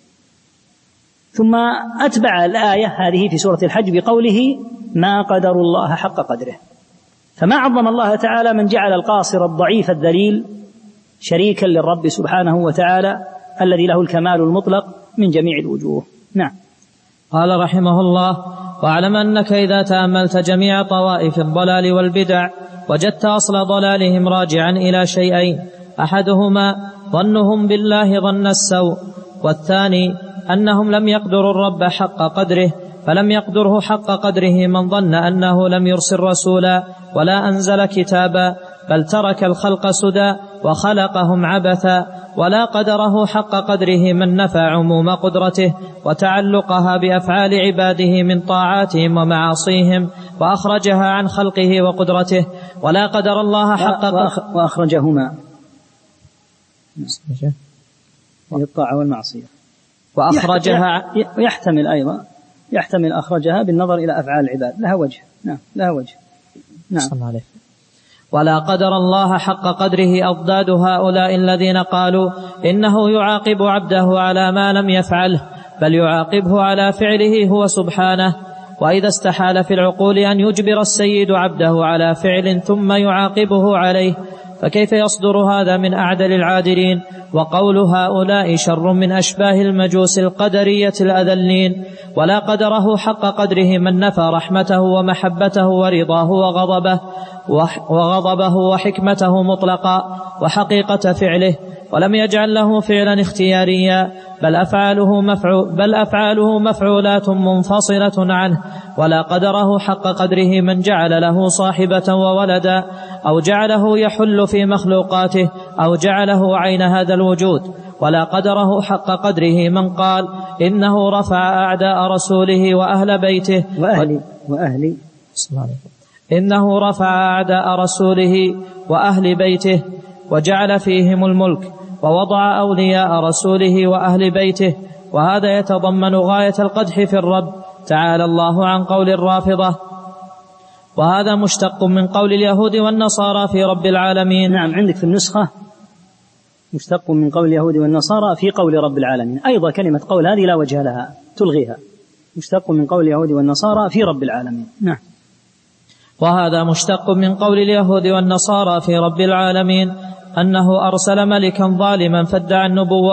ثم أتبع الآية هذه في سورة الحج بقوله: ما قدر الله حق قدره. فما عظم الله تعالى من جعل القاصر الضعيف الذليل شريكا للرب سبحانه وتعالى الذي له الكمال المطلق من جميع الوجوه. نعم. قال رحمه الله: واعلم أنك إذا تأملت جميع طوائف الضلال والبدع وجدت أصل ضلالهم راجعا إلى شيئين: أحدهما ظنهم بالله ظن السوء، والثاني أنهم لم يقدروا الرب حق قدره، فلم يقدره حق قدره من ظن أنه لم يرسل رسولا ولا أنزل كتابا، بل ترك الخلق سدى وخلقهم عبثا، ولا قدره حق قدره من نفى عموم قدرته وتعلقها بأفعال عباده من طاعاتهم ومعاصيهم وأخرجها عن خلقه وقدرته، ولا قدر الله حق قدره وأخرجهما الطاعة والمعصية، وأخرجها يحتمل أيضا يحتمل أخرجها بالنظر إلى أفعال العباد، لها وجه. نعم لها وجه. نعم. ولا قدر الله حق قدره أضداد هؤلاء الذين قالوا إنه يعاقب عبده على ما لم يفعله، بل يعاقبه على فعله هو سبحانه. وإذا استحال في العقول أن يجبر السيد عبده على فعل ثم يعاقبه عليه، فكيف يصدر هذا من أعدل العادلين؟ وقول هؤلاء شر من أشباه المجوس القدرية الأذلين. ولا قدره حق قدره من نفى رحمته ومحبته ورضاه وغضبه وغضبه وحكمته مطلقا وحقيقة فعله، ولم يجعل له فعلا اختياريا، بل أفعاله, مفعول بل أفعاله مفعولات منفصلة عنه. ولا قدره حق قدره من جعل له صاحبة وولدا، أو جعله يحل في مخلوقاته، أو جعله عين هذا الوجود. ولا قدره حق قدره من قال إنه رفع أعداء رسوله وأهل بيته وأهل, وأهل إنه رفع أعداء رسوله وأهل بيته وجعل فيهم الملك، ووضع أولياء رسوله وأهل بيته، وهذا يتضمن غاية القدح في الرب تعالى الله عن قول الرافضة، وهذا مشتق من قول اليهود والنصارى في رب العالمين. نعم، عندك في النسخة مشتق من قول اليهود والنصارى في قول رب العالمين، أيضا كلمة قول هذه لا وجه لها، تلغيها. مشتق من قول اليهود والنصارى في رب العالمين. نعم. وهذا مشتق من قول اليهود والنصارى في رب العالمين أنه أرسل ملكا ظالما فادعى النبوة،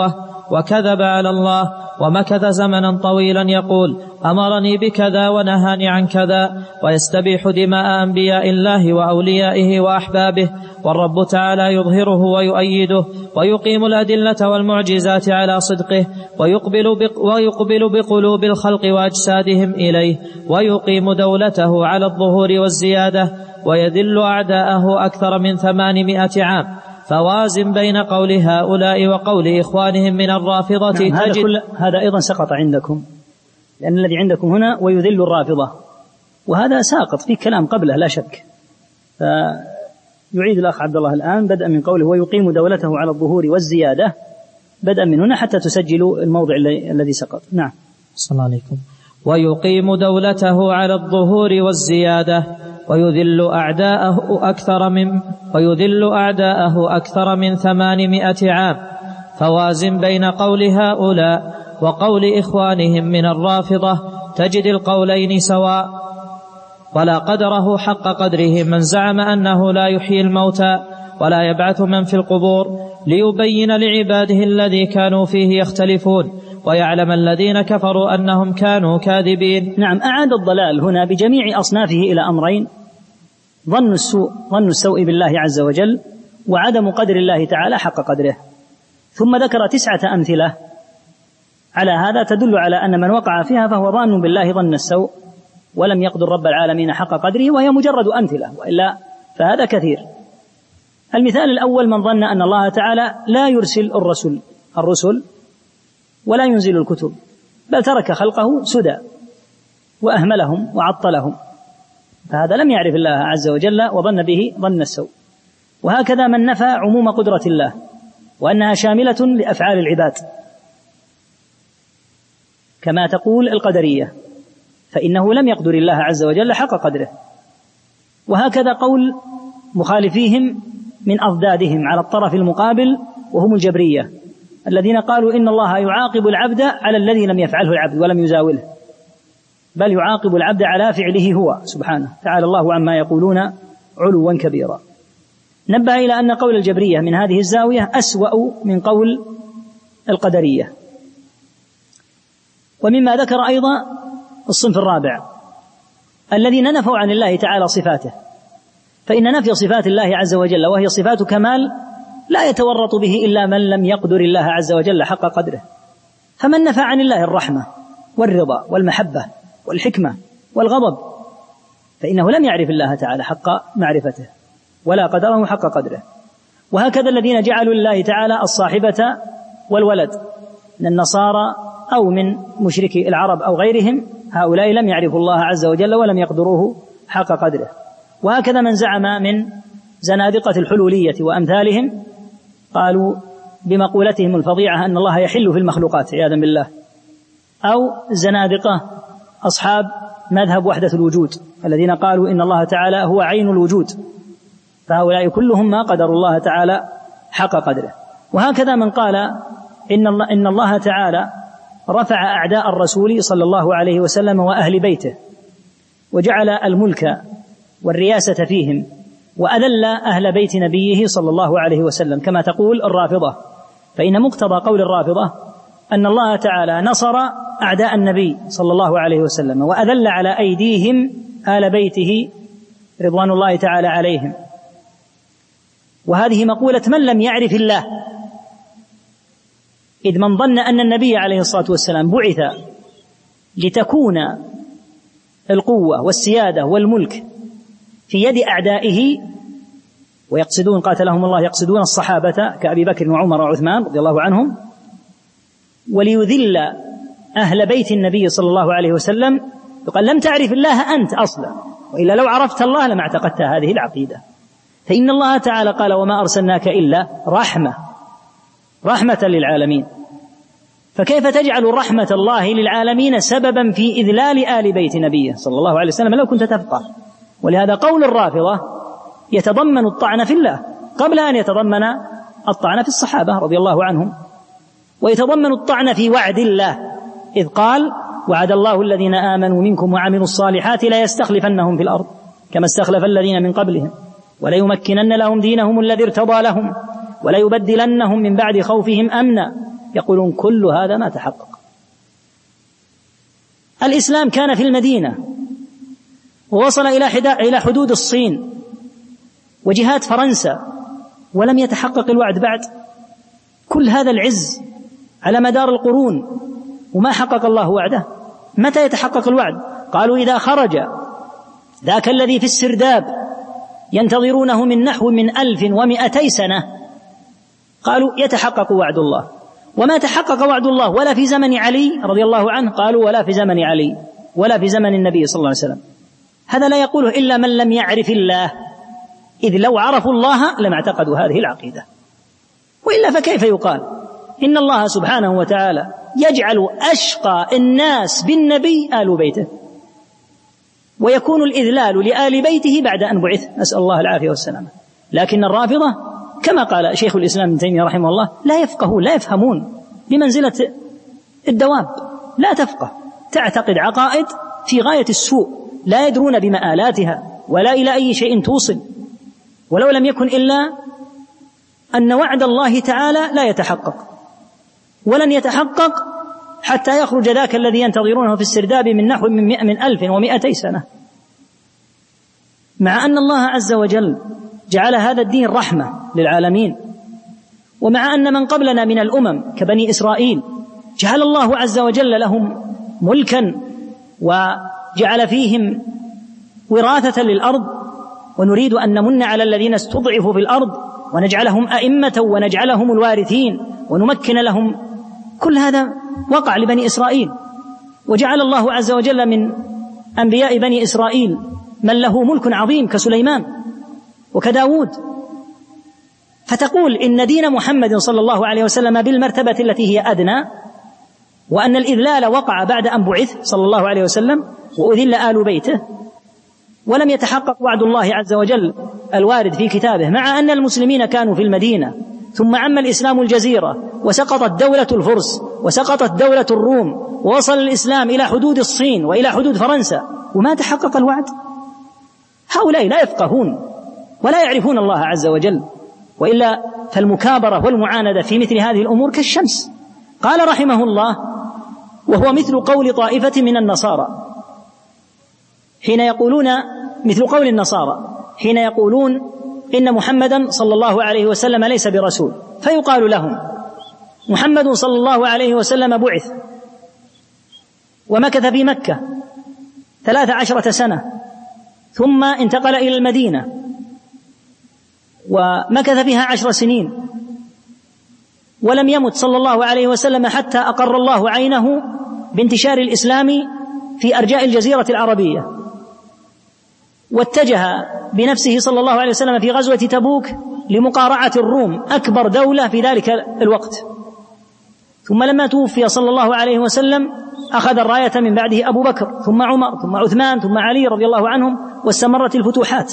وكذب على الله، ومكث زمنا طويلا يقول أمرني بكذا ونهاني عن كذا، ويستبيح دماء أنبياء الله وأوليائه وأحبابه، والرب تعالى يظهره ويؤيده ويقيم الأدلة والمعجزات على صدقه، ويقبل, بق ويقبل بقلوب الخلق وأجسادهم إليه، ويقيم دولته على الظهور والزيادة، ويذل أعداءه أكثر من ثمانمائة عام. فوازن بين قول هؤلاء وقول إخوانهم من الرافضة. نعم، هذا, كل هذا أيضا سقط عندكم، لأن الذي عندكم هنا ويذل الرافضة، وهذا ساقط في كلام قبله لا شك. فيعيد الأخ عبد الله الآن بدءا من قوله ويقيم دولته على الظهور والزيادة، بدءا من هنا حتى تسجلوا الموضع الذي سقط. نعم. صلى الله عليكم. ويقيم دولته على الظهور والزيادة، ويذل أعداءه أكثر من ويذل أعداءه أكثر من ثمانمائة عام. فوازن بين قول هؤلاء وقول إخوانهم من الرافضة، تجد القولين سواء، ولا قدره حق قدره من زعم أنه لا يحيي الموتى ولا يبعث من في القبور، ليبين لعباده الذي كانوا فيه يختلفون، ويعلم الذين كفروا أنهم كانوا كاذبين. نعم، أعاد الضلال هنا بجميع أصنافه إلى أمرين: ظن السوء ظن السوء بالله عز وجل، وعدم قدر الله تعالى حق قدره. ثم ذكر تسعة أمثلة على هذا تدل على أن من وقع فيها فهو ظان بالله ظن السوء ولم يقدر رب العالمين حق قدره، وهي مجرد أمثلة، وإلا فهذا كثير. المثال الأول: من ظن أن الله تعالى لا يرسل الرسل الرسل ولا ينزل الكتب، بل ترك خلقه سدى وأهملهم وعطلهم، فهذا لم يعرف الله عز وجل وظن به ظن السوء. وهكذا من نفى عموم قدرة الله وأنها شاملة لأفعال العباد كما تقول القدرية، فإنه لم يقدر الله عز وجل حق قدره. وهكذا قول مخالفيهم من أضدادهم على الطرف المقابل، وهم الجبرية الذين قالوا إن الله يعاقب العبد على الذي لم يفعله العبد ولم يزاوله، بل يعاقب العبد على فعله هو سبحانه، تعالى الله عما يقولون علوا كبيرا. نبه إلى أن قول الجبرية من هذه الزاوية أسوأ من قول القدرية. ومما ذكر أيضا الصنف الرابع الذين نفوا عن الله تعالى صفاته، فإن نفي صفات الله عز وجل وهي صفات كمال لا يتورط به إلا من لم يقدر الله عز وجل حق قدره. فمن نفى عن الله الرحمة والرضا والمحبة والحكمة والغضب فإنه لم يعرف الله تعالى حق معرفته ولا قدره حق قدره. وهكذا الذين جعلوا لله تعالى الصاحبة والولد من النصارى أو من مشركي العرب أو غيرهم، هؤلاء لم يعرفوا الله عز وجل ولم يقدروه حق قدره. وهكذا من زعم من زنادقة الحلولية وأمثالهم، قالوا بمقولتهم الفظيعة أن الله يحل في المخلوقات عياذا بالله، أو زنادقة أصحاب مذهب وحدة الوجود الذين قالوا إن الله تعالى هو عين الوجود، فهؤلاء كلهم ما قدروا الله تعالى حق قدره. وهكذا من قال إن الله, إن الله تعالى رفع أعداء الرسول صلى الله عليه وسلم وأهل بيته، وجعل الملك والرياسة فيهم، وأذل أهل بيت نبيه صلى الله عليه وسلم كما تقول الرافضة. فإن مقتضى قول الرافضة أن الله تعالى نصر أعداء النبي صلى الله عليه وسلم وأذل على أيديهم آل بيته رضوان الله تعالى عليهم. وهذه مقولة من لم يعرف الله، إذ من ظن أن النبي عليه الصلاة والسلام بعث لتكون القوة والسيادة والملك في يد أعدائه، ويقصدون قاتلهم الله يقصدون الصحابة كأبي بكر وعمر وعثمان رضي الله عنهم، وليذل أهل بيت النبي صلى الله عليه وسلم، يقال لم تعرف الله أنت أصلا، وإلا لو عرفت الله لما اعتقدت هذه العقيدة. فإن الله تعالى قال وما أرسلناك إلا رحمة رحمة للعالمين، فكيف تجعل رحمة الله للعالمين سببا في إذلال آل بيت نبيه صلى الله عليه وسلم لو كنت تفقه؟ ولهذا قول الرافضة يتضمن الطعن في الله قبل أن يتضمن الطعن في الصحابة رضي الله عنهم، ويتضمن الطعن في وعد الله إذ قال وعد الله الذين آمنوا منكم وعملوا الصالحات لا يستخلفنهم في الأرض كما استخلف الذين من قبلهم وليمكنن لهم دينهم الذي ارتضى لهم وليبدلنهم من بعد خوفهم أمنا يقولون كل هذا ما تحقق. الإسلام كان في المدينة ووصل إلى حدود الصين وجهات فرنسا ولم يتحقق الوعد بعد. كل هذا العز على مدار القرون وما حقق الله وعده. متى يتحقق الوعد؟ قالوا إذا خرج ذاك الذي في السرداب ينتظرونه من نحو من ألف ومئتي سنة، قالوا يتحقق وعد الله. وما تحقق وعد الله ولا في زمن علي رضي الله عنه، قالوا ولا في زمن علي ولا في زمن النبي صلى الله عليه وسلم. هذا لا يقوله إلا من لم يعرف الله، إذ لو عرفوا الله لما اعتقدوا هذه العقيدة. وإلا فكيف يقال إن الله سبحانه وتعالى يجعل أشقى الناس بالنبي آل بيته، ويكون الإذلال لآل بيته بعد أن بعث، نسأل الله العافية والسلامة. لكن الرافضة كما قال شيخ الإسلام ابن تيمية رحمه الله لا يفقهون، لا يفهمون، بمنزلة الدواب، لا تفقه، تعتقد عقائد في غاية السوء، لا يدرون بمآلاتها ولا إلى أي شيء توصل، ولو لم يكن إلا أن وعد الله تعالى لا يتحقق، ولن يتحقق حتى يخرج ذاك الذي ينتظرونه في السرداب من نحو من, من ألف ومئتي سنة. مع أن الله عز وجل جعل هذا الدين رحمة للعالمين، ومع أن من قبلنا من الأمم كبني إسرائيل جعل الله عز وجل لهم ملكا وجعل فيهم وراثة للأرض، ونريد أن نمن على الذين استضعفوا في الأرض ونجعلهم أئمة ونجعلهم الوارثين ونمكن لهم. كل هذا وقع لبني إسرائيل، وجعل الله عز وجل من أنبياء بني إسرائيل من له ملك عظيم كسليمان وكداود. فتقول إن دين محمد صلى الله عليه وسلم بالمرتبة التي هي أدنى، وأن الإذلال وقع بعد أن بعث صلى الله عليه وسلم وأذل آل بيته، ولم يتحقق وعد الله عز وجل الوارد في كتابه، مع أن المسلمين كانوا في المدينة، ثم عم الإسلام الجزيرة وسقطت دولة الفرس وسقطت دولة الروم ووصل الإسلام إلى حدود الصين وإلى حدود فرنسا وما تحقق الوعد. هؤلاء لا يفقهون ولا يعرفون الله عز وجل، وإلا فالمكابرة والمعاندة في مثل هذه الأمور كالشمس. قال رحمه الله: وهو مثل قول طائفة من النصارى حين يقولون مثل قول النصارى حين يقولون إن محمدا صلى الله عليه وسلم ليس برسول، فيقال لهم: محمد صلى الله عليه وسلم بعث ومكث في مكة ثلاث عشرة سنة، ثم انتقل إلى المدينة ومكث فيها عشر سنين، ولم يمت صلى الله عليه وسلم حتى أقر الله عينه بانتشار الإسلام في أرجاء الجزيرة العربية، واتجه بنفسه صلى الله عليه وسلم في غزوة تبوك لمقارعة الروم أكبر دولة في ذلك الوقت. ثم لما توفي صلى الله عليه وسلم أخذ الراية من بعده أبو بكر ثم عمر ثم عثمان ثم علي رضي الله عنهم، واستمرت الفتوحات،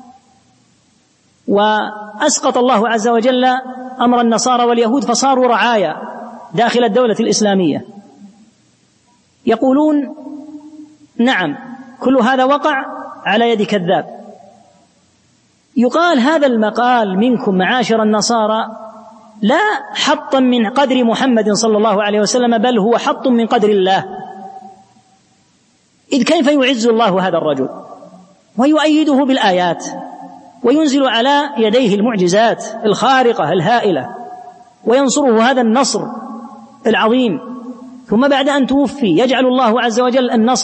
وأسقط الله عز وجل أمر النصارى واليهود فصاروا رعايا داخل الدولة الإسلامية. يقولون: نعم، كل هذا وقع على يد كذاب. يقال هذا المقال منكم معاشر النصارى لا حطا من قدر محمد صلى الله عليه وسلم، بل هو حط من قدر الله، إذ كيف يعز الله هذا الرجل ويؤيده بالآيات وينزل على يديه المعجزات الخارقة الهائلة وينصره هذا النصر العظيم، ثم بعد أن توفي يجعل الله عز وجل النصر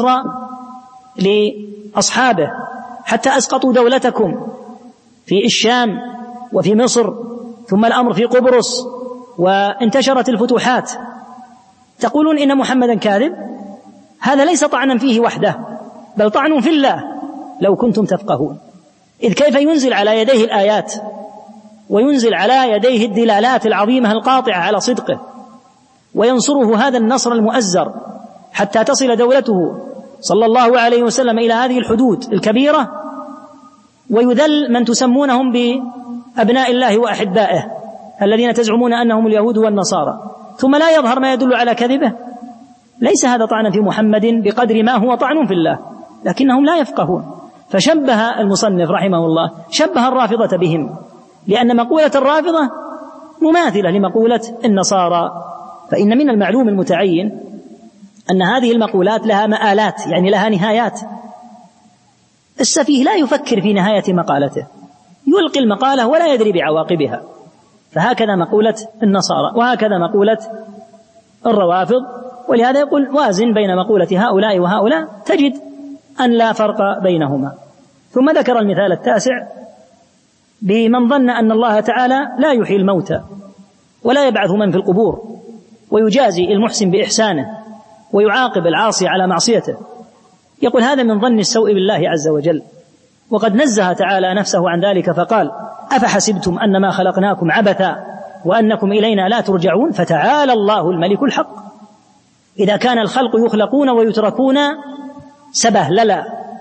لأصحابه حتى أسقطوا دولتكم في الشام وفي مصر، ثم الأمر في قبرص وانتشرت الفتوحات. تقولون إن محمدا كاذب؟ هذا ليس طعنا فيه وحده، بل طعن في الله لو كنتم تفقهون، إذ كيف ينزل على يديه الآيات وينزل على يديه الدلالات العظيمة القاطعة على صدقه، وينصره هذا النصر المؤزر حتى تصل دولته صلى الله عليه وسلم إلى هذه الحدود الكبيرة، ويذل من تسمونهم بأبناء الله وأحبائه الذين تزعمون أنهم اليهود والنصارى، ثم لا يظهر ما يدل على كذبه. ليس هذا طعنا في محمد بقدر ما هو طعن في الله، لكنهم لا يفقهون. فشبه المصنف رحمه الله شبه الرافضة بهم، لأن مقولة الرافضة مماثلة لمقولة النصارى فإن من المعلوم المتعين أن هذه المقولات لها مآلات، يعني لها نهايات. السفيه لا يفكر في نهاية مقالته، يلقي المقالة ولا يدري بعواقبها. فهكذا مقولة النصارى، وهكذا مقولة الروافض. ولهذا يقول وازن بين مقولة هؤلاء وهؤلاء تجد أن لا فرق بينهما. ثم ذكر المثال التاسع بمن ظن أن الله تعالى لا يحيي الموتى ولا يبعث من في القبور ويجازي المحسن بإحسانه ويعاقب العاصي على معصيته. يقول هذا من ظن السوء بالله عز وجل، وقد نزه تعالى نفسه عن ذلك فقال أفحسبتم أنما خلقناكم عبثا وأنكم إلينا لا ترجعون فتعالى الله الملك الحق. إذا كان الخلق يخلقون ويتركون سبهللا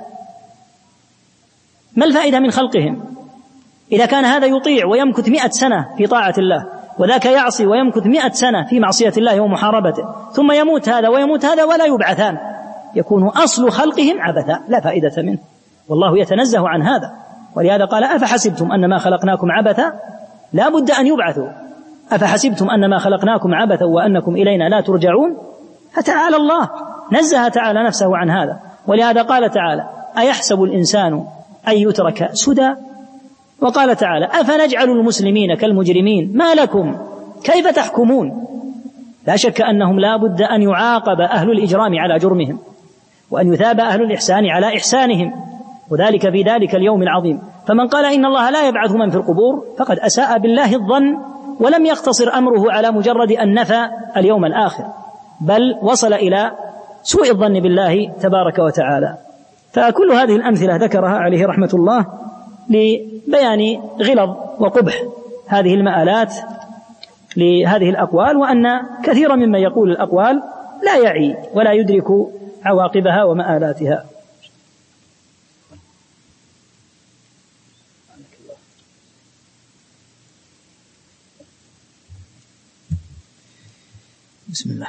ما الفائدة من خلقهم؟ إذا كان هذا يطيع ويمكث مئة سنة في طاعة الله وذاك يعصي ويمكث مئة سنة في معصية الله ومحاربته، ثم يموت هذا ويموت هذا ولا يبعثان، يكون أصل خلقهم عبثا لا فائدة منه، والله يتنزه عن هذا. ولهذا قال أفحسبتم أنما خلقناكم عبثا، لا بد أن يبعثوا. أفحسبتم أنما خلقناكم عبثا وأنكم إلينا لا ترجعون، فتعالى الله، نزه تعالى نفسه عن هذا. ولهذا قال تعالى أيحسب الإنسان أن يترك سدى، وقال تعالى أفنجعل المسلمين كالمجرمين ما لكم كيف تحكمون. لا شك أنهم لا بد أن يعاقب أهل الإجرام على جرمهم وأن يثاب أهل الإحسان على إحسانهم، وذلك في ذلك اليوم العظيم. فمن قال إن الله لا يبعث من في القبور فقد أساء بالله الظن، ولم يقتصر أمره على مجرد أن نفى اليوم الآخر، بل وصل إلى سوء الظن بالله تبارك وتعالى. فكل هذه الأمثلة ذكرها عليه رحمة الله لبيان غلظ وقبح هذه المآلات لهذه الأقوال، وأن كثيرا ممن يقول الأقوال لا يعي ولا يدرك عواقبها ومآلاتها. بسم الله.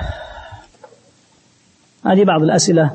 هذه بعض الأسئلة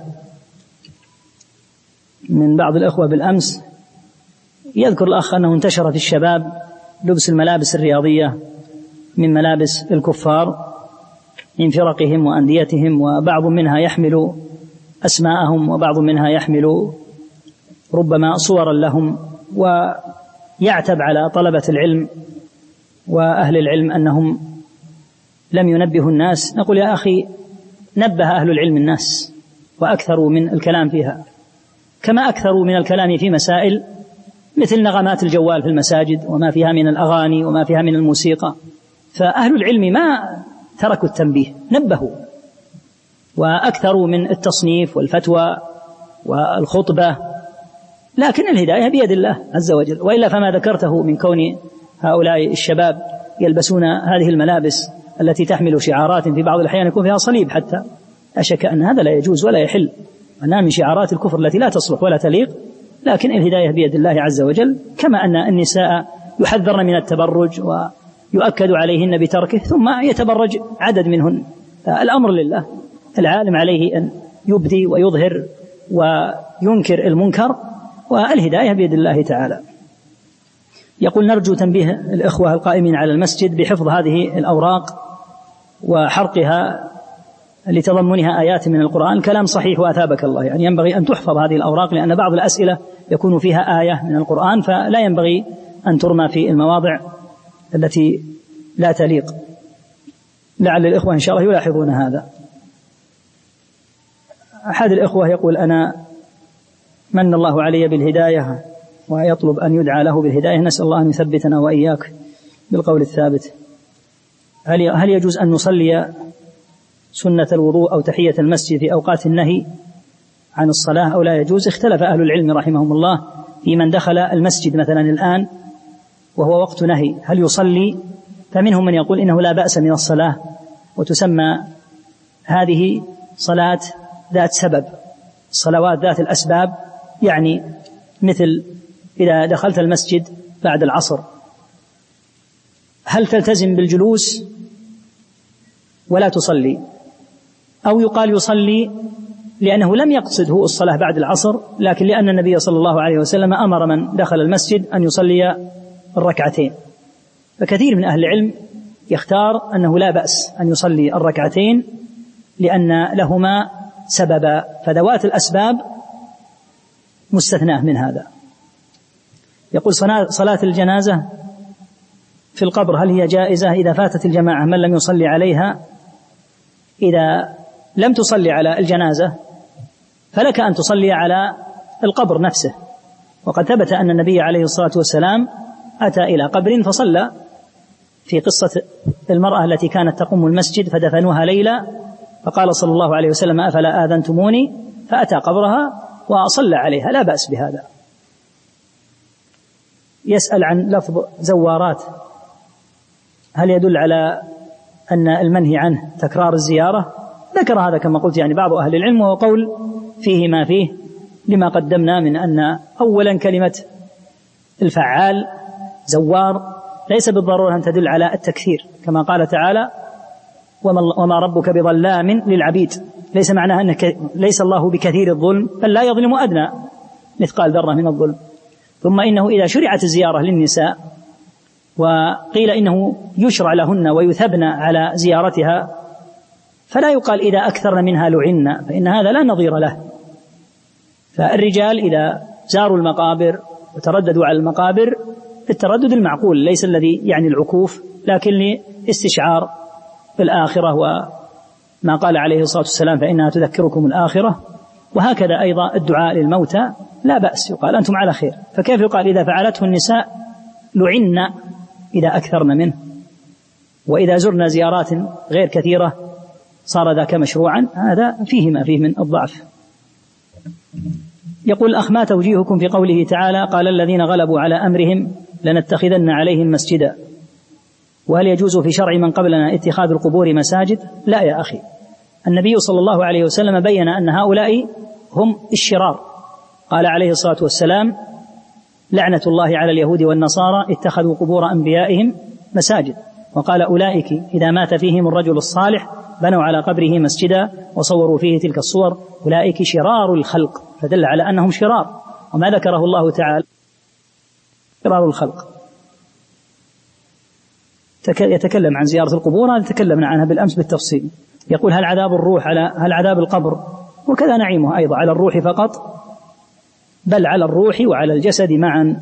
من بعض الأخوة بالأمس. يذكر الأخ أنه انتشر في الشباب لبس الملابس الرياضية من ملابس الكفار من فرقهم وأنديتهم، وبعض منها يحمل أسماءهم وبعض منها يحمل ربما صورا لهم، ويعتب على طلبة العلم وأهل العلم أنهم لم ينبهوا الناس. نقول يا أخي نبه أهل العلم الناس وأكثروا من الكلام فيها، كما أكثروا من الكلام في مسائل مثل نغمات الجوال في المساجد وما فيها من الأغاني وما فيها من الموسيقى. فأهل العلم ما تركوا التنبيه، نبهوا وأكثروا من التصنيف والفتوى والخطبة، لكن الهداية بيد الله عز وجل. وإلا فما ذكرته من كون هؤلاء الشباب يلبسون هذه الملابس التي تحمل شعارات في بعض الأحيان يكون فيها صليب حتى، لا شك أن هذا لا يجوز ولا يحل، أنها من شعارات الكفر التي لا تصلح ولا تليق. لكن الهداية بيد الله عز وجل، كما أن النساء يحذرن من التبرج ويؤكد عليهن بتركه ثم يتبرج عدد منهن. الأمر لله، العالم عليه أن يبدي ويظهر وينكر المنكر، والهداية بيد الله تعالى. يقول نرجو تنبيه الإخوة القائمين على المسجد بحفظ هذه الأوراق وحرقها لتضمنها آيات من القرآن. كلام صحيح وأثابك الله، يعني ينبغي أن تحفظ هذه الأوراق، لأن بعض الأسئلة يكون فيها آية من القرآن، فلا ينبغي أن ترمى في المواضع التي لا تليق. لعل الإخوة إن شاء الله يلاحظون هذا. أحد الإخوة يقول أنا من الله علي بالهداية ويطلب أن يدعى له بالهداية، نسأل الله أن يثبتنا وإياك بالقول الثابت. هل هل يجوز أن نصلي سنة الوضوء أو تحية المسجد في أوقات النهي عن الصلاة أو لا يجوز؟ اختلف أهل العلم رحمهم الله في من دخل المسجد مثلا الآن وهو وقت نهي هل يصلي؟ فمنهم من يقول إنه لا بأس من الصلاة، وتسمى هذه صلاة ذات سبب، صلوات ذات الأسباب، يعني مثل إذا دخلت المسجد بعد العصر هل تلتزم بالجلوس ولا تصلي، أو يقال يصلي لأنه لم يقصد هو الصلاة بعد العصر، لكن لأن النبي صلى الله عليه وسلم أمر من دخل المسجد أن يصلي الركعتين. فكثير من أهل العلم يختار أنه لا بأس أن يصلي الركعتين لأن لهما سببا، فذوات الأسباب مستثناة من هذا. يقول صلاة الجنازة في القبر هل هي جائزة إذا فاتت الجماعة من لم يصلي عليها؟ إذا لم تصلي على الجنازة فلك أن تصلي على القبر نفسه، وقد ثبت أن النبي عليه الصلاة والسلام أتى إلى قبر فصلى، في قصة المرأة التي كانت تقوم المسجد فدفنوها ليلا، فقال صلى الله عليه وسلم أفلا آذنتموني، فأتى قبرها وصلى عليها، لا بأس بهذا. يسأل عن لفظ زوارات، هل يدل على أن المنهي عنه تكرار الزيارة؟ ذكر هذا كما قلت يعني بعض أهل العلم، وهو قول فيه ما فيه لما قدمنا من أن أولا كلمة الفعال زوار ليس بالضرورة أن تدل على التكثير، كما قال تعالى وما ربك بظلام للعبيد، ليس معناها أنك ليس الله بكثير الظلم، بل لا يظلم أدنى مثقال ذرة من الظلم. ثم إنه إذا شرعت الزيارة للنساء وقيل إنه يشرع لهن ويثبن على زيارتها، فلا يقال إذا أكثرن منها لعنا، فإن هذا لا نظير له. فالرجال إذا زاروا المقابر وترددوا على المقابر التردد المعقول، ليس الذي يعني العكوف، لكن لاستشعار الآخرة، وما قال عليه الصلاة والسلام فإنها تذكركم الآخرة. وهكذا أيضا الدعاء للموتى لا بأس، يقال أنتم على خير. فكيف يقال إذا فعلته النساء لعنا إذا أكثرن منه، وإذا زرنا زيارات غير كثيرة صار ذاك مشروعا؟ هذا فيه ما فيه من الضعف. يقول الأخ ما توجيهكم في قوله تعالى قال الذين غلبوا على أمرهم لنتخذن عليهم مسجدا، وهل يجوز في شرع من قبلنا اتخاذ القبور مساجد؟ لا يا أخي، النبي صلى الله عليه وسلم بين أن هؤلاء هم الشرار، قال عليه الصلاة والسلام لعنة الله على اليهود والنصارى اتخذوا قبور أنبيائهم مساجد، وقال أولئك إذا مات فيهم الرجل الصالح بنوا على قبره مسجدا وصوروا فيه تلك الصور أولئك شرار الخلق، فدل على أنهم شرار. وما ذكره الله تعالى شرار الخلق. يتكلم عن زيارة القبور، هذا تكلمنا عنها بالأمس بالتفصيل. يقول هل عذاب الروح على هل عذاب القبر وكذا نعيمه أيضا على الروح فقط، بل على الروح وعلى الجسد معا.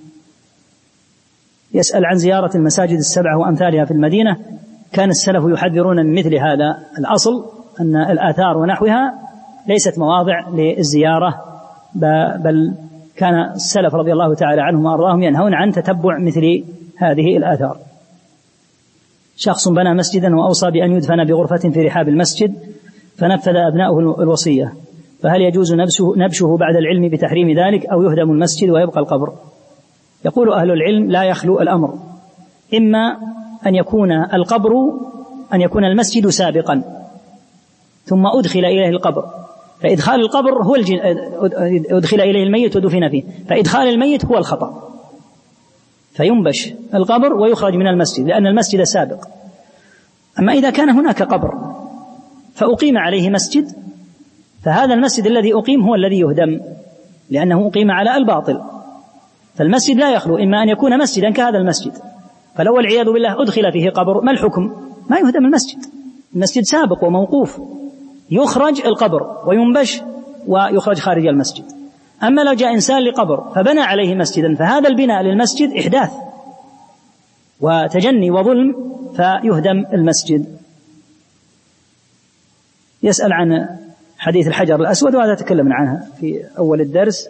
يسأل عن زيارة المساجد السبعة وأمثالها في المدينة، كان السلف يحذرون من مثل هذا. الأصل أن الآثار ونحوها ليست مواضع للزيارة، بل كان السلف رضي الله تعالى عنهم وأرضاهم ينهون عن تتبع مثل هذه الآثار. شخص بنى مسجدا وأوصى بأن يدفن بغرفة في رحاب المسجد فنفذ أبناؤه الوصية، فهل يجوز نبشه, نبشه بعد العلم بتحريم ذلك أو يهدم المسجد ويبقى القبر؟ يقول أهل العلم لا يخلو الأمر، إما أن يكون القبر أن يكون المسجد سابقا ثم أدخل إليه القبر، فإدخال القبر هو الجن... أدخل إليه الميت ودفن فيه، فإدخال الميت هو الخطأ، فينبش القبر ويخرج من المسجد لأن المسجد سابق. أما إذا كان هناك قبر فأقيم عليه مسجد، فهذا المسجد الذي أقيم هو الذي يهدم لأنه أقيم على الباطل. فالمسجد لا يخلو، إما أن يكون مسجدا كهذا المسجد، فلو والعياذ بالله أدخل فيه قبر ما الحكم؟ ما يهدم المسجد، المسجد سابق وموقوف، يخرج القبر وينبش ويخرج خارج المسجد. أما لو جاء إنسان لقبر فبنى عليه مسجدا فهذا البناء للمسجد إحداث وتجني وظلم فيهدم المسجد. يسأل عن حديث الحجر الأسود، وهذا تكلمنا عنها في أول الدرس.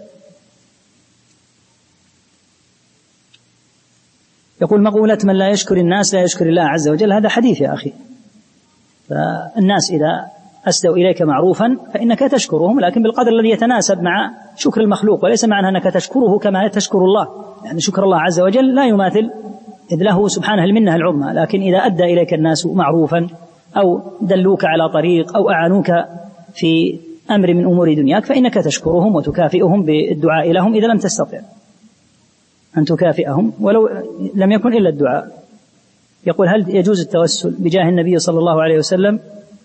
يقول مقولة من لا يشكر الناس لا يشكر الله عز وجل، هذا حديث يا أخي. فالناس إذا أسدوا إليك معروفا فإنك تشكرهم، لكن بالقدر الذي يتناسب مع شكر المخلوق، وليس معنى أنك تشكره كما تشكر الله، يعني شكر الله عز وجل لا يماثل، إذ له سبحانه المنة العظمى. لكن إذا أدى إليك الناس معروفا أو دلوك على طريق أو أعانوك في أمر من أمور دنياك فإنك تشكرهم وتكافئهم بالدعاء لهم إذا لم تستطع أن تكافئهم ولو لم يكن إلا الدعاء. يقول هل يجوز التوسل بجاه النبي صلى الله عليه وسلم،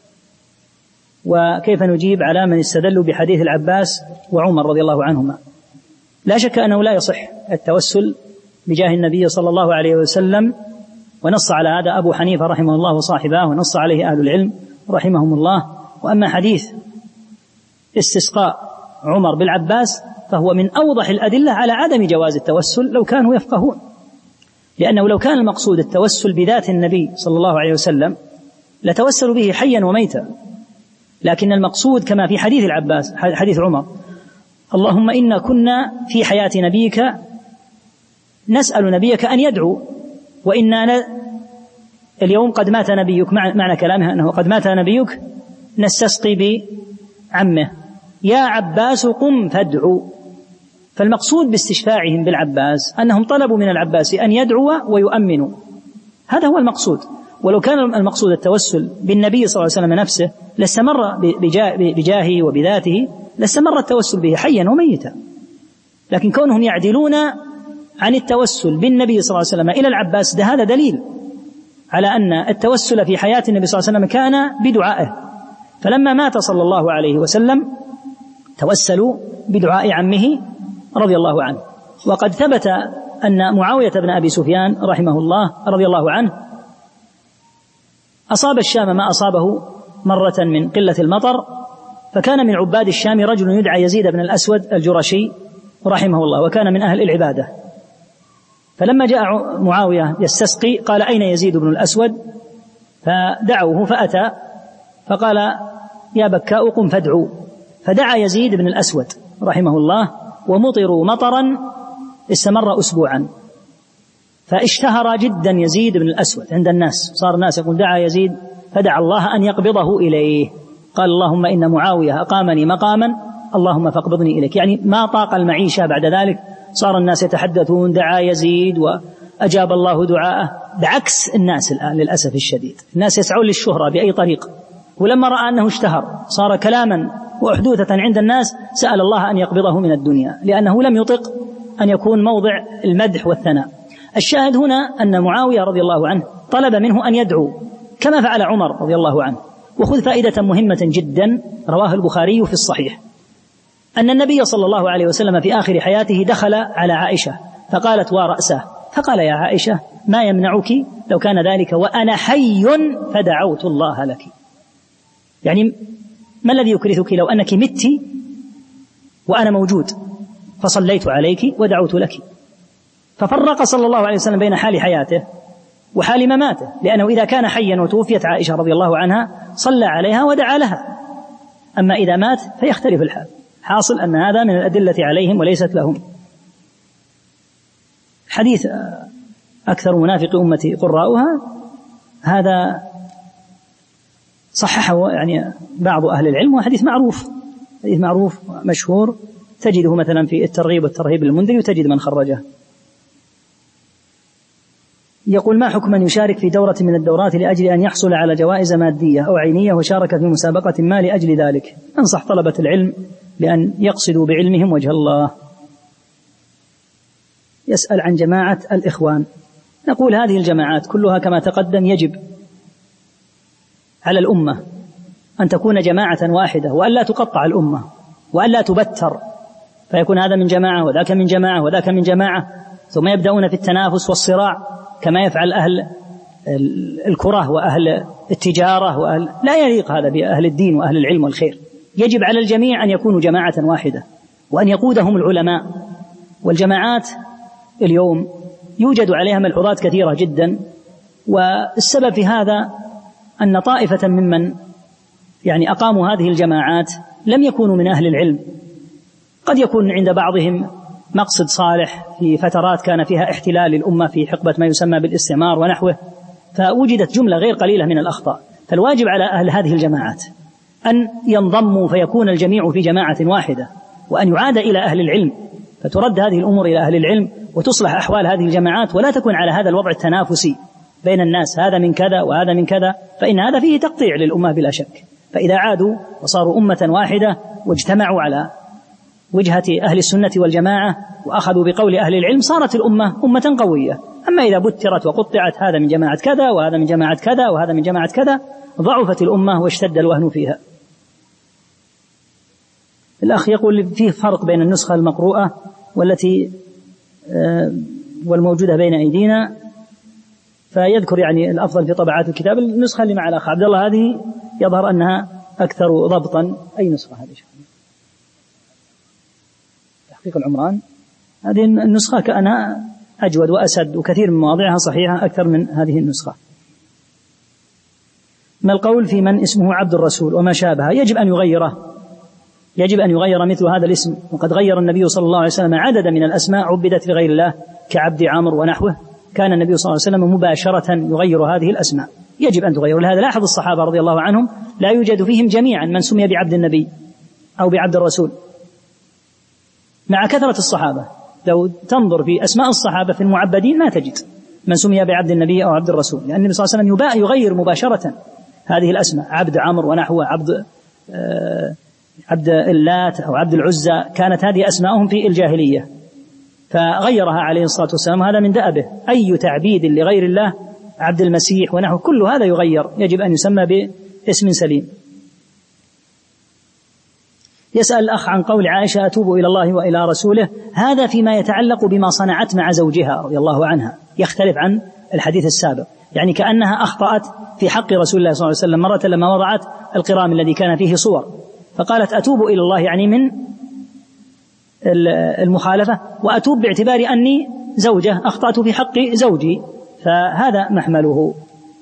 وكيف نجيب على من استدلوا بحديث العباس وعمر رضي الله عنهما؟ لا شك أنه لا يصح التوسل بجاه النبي صلى الله عليه وسلم ونص على هذا أبو حنيفة رحمه الله وصاحباه، ونص عليه أهل العلم رحمهم الله. وأما حديث استسقاء عمر بالعباس فهو من أوضح الأدلة على عدم جواز التوسل لو كانوا يفقهون، لأنه لو كان المقصود التوسل بذات النبي صلى الله عليه وسلم لتوسلوا به حيا وميتا، لكن المقصود كما في حديث العباس حديث عمر: اللهم إنا كنا في حياة نبيك نسأل نبيك أن يدعو، وإنا اليوم قد مات نبيك، معنى كلامها أنه قد مات نبيك نستسقي بعمه، يا عباس قم فادعو. فالمقصود باستشفاعهم بالعباس أنهم طلبوا من العباس أن يدعو ويؤمنوا، هذا هو المقصود. ولو كان المقصود التوسل بالنبي صلى الله عليه وسلم نفسه لاستمر بجاهه وبذاته، لاستمر التوسل به حيا وميتا. لكن كونهم يعدلون عن التوسل بالنبي صلى الله عليه وسلم إلى العباس، ده هذا دليل على أن التوسل في حياة النبي صلى الله عليه وسلم كان بدعائه، فلما مات صلى الله عليه وسلم توسلوا بدعاء عمه رضي الله عنه. وقد ثبت أن معاوية بن أبي سفيان رحمه الله رضي الله عنه أصاب الشام ما أصابه مرة من قلة المطر، فكان من عباد الشام رجل يدعى يزيد بن الأسود الجرشي رحمه الله، وكان من أهل العبادة. فلما جاء معاوية يستسقي قال: أين يزيد بن الأسود؟ فدعوه فأتى فقال: يا بكاء قم فادعو. فدعا يزيد بن الأسود رحمه الله، ومطروا مطرا استمر أسبوعا، فاشتهر جدا يزيد بن الأسود عند الناس، صار الناس يقول: دعا يزيد فدعا الله أن يقبضه إليه. قال: اللهم إن معاوية أقامني مقاما اللهم فاقبضني إليك، يعني ما طاق المعيشة بعد ذلك. صار الناس يتحدثون: دعا يزيد وأجاب الله دعاءه، بعكس الناس الآن للأسف الشديد. الناس يسعون للشهرة بأي طريق، ولما رأى أنه اشتهر صار كلاما وأحدوثة عند الناس سأل الله أن يقبضه من الدنيا، لأنه لم يطق أن يكون موضع المدح والثناء. الشاهد هنا أن معاوية رضي الله عنه طلب منه أن يدعو كما فعل عمر رضي الله عنه. وخذ فائدة مهمة جدا رواه البخاري في الصحيح، أن النبي صلى الله عليه وسلم في آخر حياته دخل على عائشة فقالت: ورأسه، فقال: يا عائشة ما يمنعك لو كان ذلك وأنا حي فدعوت الله لك. يعني ما الذي يكرثك لو أنك مت وأنا موجود فصليت عليك ودعوت لك؟ ففرق صلى الله عليه وسلم بين حال حياته وحال مماته، لأنه إذا كان حيا وتوفيت عائشة رضي الله عنها صلى عليها ودعا لها، أما إذا مات فيختلف الحال. حاصل أن هذا من الأدلة عليهم وليست لهم. حديث أكثر منافق أمتي قراؤها، هذا صححه يعني بعض أهل العلم، وحديث معروف، حديث معروف مشهور، تجده مثلا في الترغيب والترهيب للمنذري وتجد من خرجه. يقول: ما حكم من يشارك في دورة من الدورات لأجل أن يحصل على جوائز مادية أو عينية وشارك في مسابقة ما لأجل ذلك؟ أنصح طلبة العلم بأن يقصدوا بعلمهم وجه الله. يسأل عن جماعة الإخوان. نقول هذه الجماعات كلها كما تقدم يجب على الأمة أن تكون جماعة واحدة، وأن لا تقطع الأمة، وأن لا تبتر فيكون هذا من جماعة وذاك من جماعة وذاك من جماعة، ثم يبدأون في التنافس والصراع كما يفعل أهل الكرة وأهل التجارة وأهل، لا يليق هذا بأهل الدين وأهل العلم والخير. يجب على الجميع أن يكونوا جماعة واحدة وأن يقودهم العلماء. والجماعات اليوم يوجد عليها ملحوظات كثيرة جدا، والسبب في هذا أن طائفة ممن يعني أقاموا هذه الجماعات لم يكونوا من أهل العلم. قد يكون عند بعضهم مقصد صالح في فترات كان فيها احتلال للأمة في حقبة ما يسمى بالاستعمار ونحوه، فوجدت جملة غير قليلة من الأخطاء. فالواجب على أهل هذه الجماعات أن ينضموا فيكون الجميع في جماعة واحدة، وأن يعاد إلى أهل العلم فترد هذه الأمور إلى أهل العلم وتصلح أحوال هذه الجماعات، ولا تكون على هذا الوضع التنافسي بين الناس، هذا من كذا وهذا من كذا، فإن هذا فيه تقطيع للأمة بلا شك. فإذا عادوا وصاروا أمة واحدة واجتمعوا على وجهة أهل السنة والجماعة وأخذوا بقول أهل العلم صارت الأمة أمة قوية. أما إذا بترت وقطعت هذا من جماعة كذا وهذا من جماعة كذا وهذا من جماعة كذا ضعفت الأمة واشتد الوهن فيها. الأخ يقول فيه فرق بين النسخة المقروءة والتي والموجودة بين أيدينا، فيذكر يعني الأفضل في طبعات الكتاب النسخة اللي مع الأخ عبد الله، هذه يظهر أنها أكثر ضبطا. أي نسخة هذه؟ تحقيق العمران، هذه النسخة كأنها أجود وأسد، وكثير من مواضعها صحيحة أكثر من هذه النسخة. ما القول في من اسمه عبد الرسول وما شابه؟ يجب أن يغيره، يجب أن يغير مثل هذا الاسم، وقد غير النبي صلى الله عليه وسلم عددا من الأسماء عبدت لغير الله كعبد عمرو ونحوه، كان النبي صلى الله عليه وسلم مباشرة يغير هذه الأسماء، يجب أن تغير. لهذا لاحظ الصحابة رضي الله عنهم لا يوجد فيهم جميعا من سمي بعبد النبي أو بعبد الرسول، مع كثرة الصحابة لو تنظر في أسماء الصحابة في المعبدين ما تجد من سمي بعبد النبي أو عبد الرسول، لأن النبي صلى الله عليه وسلم يغير مباشرة هذه الأسماء، عبد عمرو ونحوه، عبد آه عبد اللات أو عبد العزى، كانت هذه أسماءهم في الجاهلية فغيرها عليه الصلاة والسلام، هذا من دأبه. أي تعبيد لغير الله، عبد المسيح ونحوه، كل هذا يغير، يجب أن يسمى باسم سليم. يسأل الأخ عن قول عائشة أتوب إلى الله وإلى رسوله، هذا فيما يتعلق بما صنعت مع زوجها رضي الله عنها، يختلف عن الحديث السابق، يعني كأنها أخطأت في حق رسول الله صلى الله عليه وسلم مرة لما وضعت القرام الذي كان فيه صور، فقالت أتوب إلى الله يعني من المخالفة، وأتوب باعتبار أني زوجة أخطأت في حق زوجي، فهذا محمله.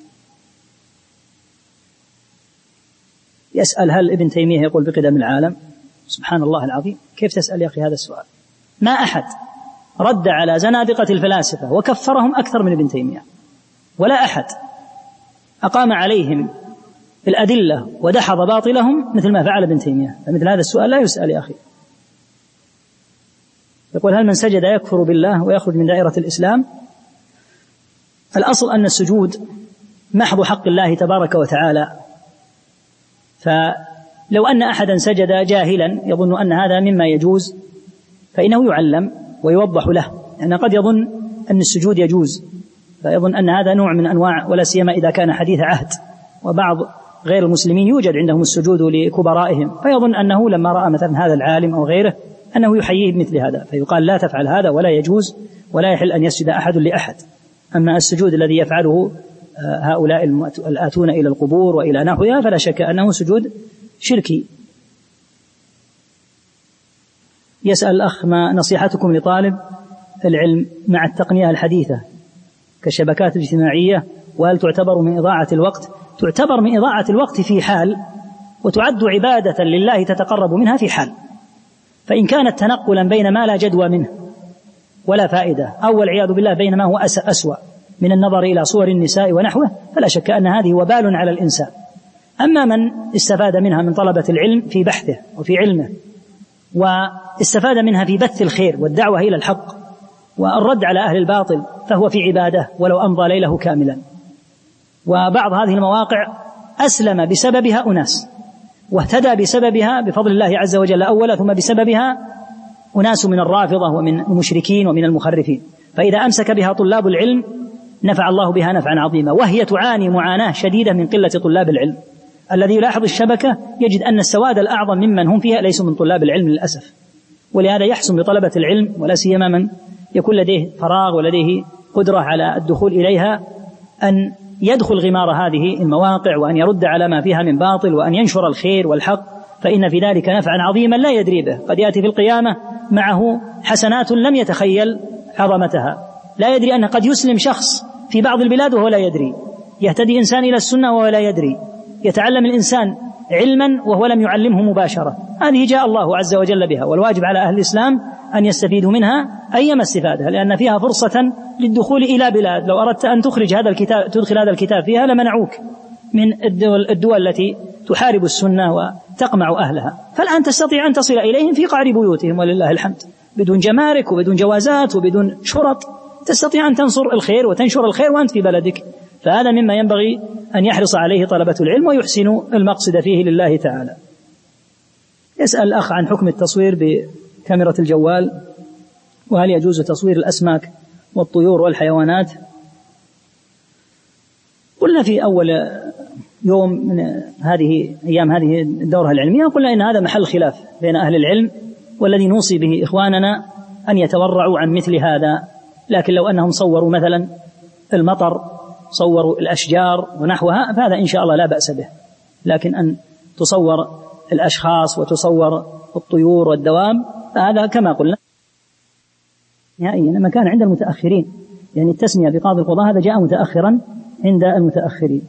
يسأل هل ابن تيمية يقول بقدم العالم؟ سبحان الله العظيم، كيف تسأل يا أخي هذا السؤال؟ ما أحد رد على زنادقة الفلاسفة وكفرهم أكثر من ابن تيمية، ولا أحد أقام عليهم الأدلة ودحض باطلهم مثل ما فعل ابن تيمية، فمثل هذا السؤال لا يسأل يا أخي. يقول هل من سجد يكفر بالله ويخرج من دائرة الإسلام؟ الأصل أن السجود محض حق الله تبارك وتعالى، فلو أن أحدا سجد جاهلا يظن أن هذا مما يجوز فإنه يعلم ويوضح له، لأن قد يظن أن السجود يجوز فيظن أن هذا نوع من أنواع، ولا سيما إذا كان حديث عهد، وبعض غير المسلمين يوجد عندهم السجود لكبرائهم، فيظن أنه لما رأى مثلا هذا العالم أو غيره أنه يحييه بمثل هذا، فيقال لا تفعل هذا ولا يجوز ولا يحل أن يسجد أحد لأحد. أما السجود الذي يفعله هؤلاء الآتون إلى القبور وإلى نحوها فلا شك أنه سجود شركي. يسأل الأخ ما نصيحتكم لطالب العلم مع التقنية الحديثة كالشبكات الاجتماعية، وهل تعتبر من إضاعة الوقت؟ تعتبر من إضاعة الوقت في حال، وتعد عبادة لله تتقرب منها في حال، فإن كانت تنقلا بين ما لا جدوى منه ولا فائدة، أو والعياذ بالله بين ما هو أسوأ من النظر إلى صور النساء ونحوه، فلا شك أن هذه وبال على الإنسان. أما من استفاد منها من طلبة العلم في بحثه وفي علمه، واستفاد منها في بث الخير والدعوة إلى الحق والرد على أهل الباطل، فهو في عبادة ولو أمضى ليله كاملا. وبعض هذه المواقع أسلم بسببها أناس، واهتدى بسببها بفضل الله عز وجل أولا، ثم بسببها أناس من الرافضة ومن المشركين ومن المخرفين، فإذا أمسك بها طلاب العلم نفع الله بها نفعا عظيما، وهي تعاني معاناة شديدة من قلة طلاب العلم. الذي يلاحظ الشبكة يجد أن السواد الأعظم ممن هم فيها ليسوا من طلاب العلم للأسف، ولهذا يحسن بطلبة العلم ولا سيما من يكون لديه فراغ ولديه قدرة على الدخول إليها أن يدخل غمار هذه المواقع، وأن يرد على ما فيها من باطل، وأن ينشر الخير والحق، فإن في ذلك نفعا عظيما لا يدري به. قد يأتي في القيامة معه حسنات لم يتخيل عظمتها، لا يدري أن قد يسلم شخص في بعض البلاد وهو لا يدري، يهتدي إنسان إلى السنة وهو لا يدري، يتعلم الإنسان علما وهو لم يعلمه مباشرة. هذه جاء الله عز وجل بها، والواجب على أهل الإسلام أن يستفيدوا منها أيما استفادة، لأن فيها فرصة للدخول إلى بلاد لو أردت أن تخرج هذا الكتاب تدخل هذا الكتاب فيها لمنعوك من الدول, الدول التي تحارب السنة وتقمع أهلها، فالآن تستطيع أن تصل إليهم في قعر بيوتهم ولله الحمد، بدون جمارك وبدون جوازات وبدون شرط، تستطيع أن تنصر الخير وتنشر الخير وأنت في بلدك. فهذا مما ينبغي أن يحرص عليه طلبة العلم ويحسنوا المقصد فيه لله تعالى. يسأل الأخ عن حكم التصوير بكاميرا الجوال، وهل يجوز تصوير الأسماك والطيور والحيوانات؟ قلنا في أول يوم من هذه أيام هذه الدورة العلمية، قلنا إن هذا محل خلاف بين أهل العلم، والذي نوصي به إخواننا أن يتورعوا عن مثل هذا. لكن لو أنهم صوروا مثلا المطر صوروا الأشجار ونحوها فهذا إن شاء الله لا بأس به، لكن أن تصور الأشخاص وتصور الطيور والدواب هذا كما قلنا نهائيا ما كان عند المتأخرين، يعني التسمية بقاضي القضاء هذا جاء متأخرا عند المتأخرين.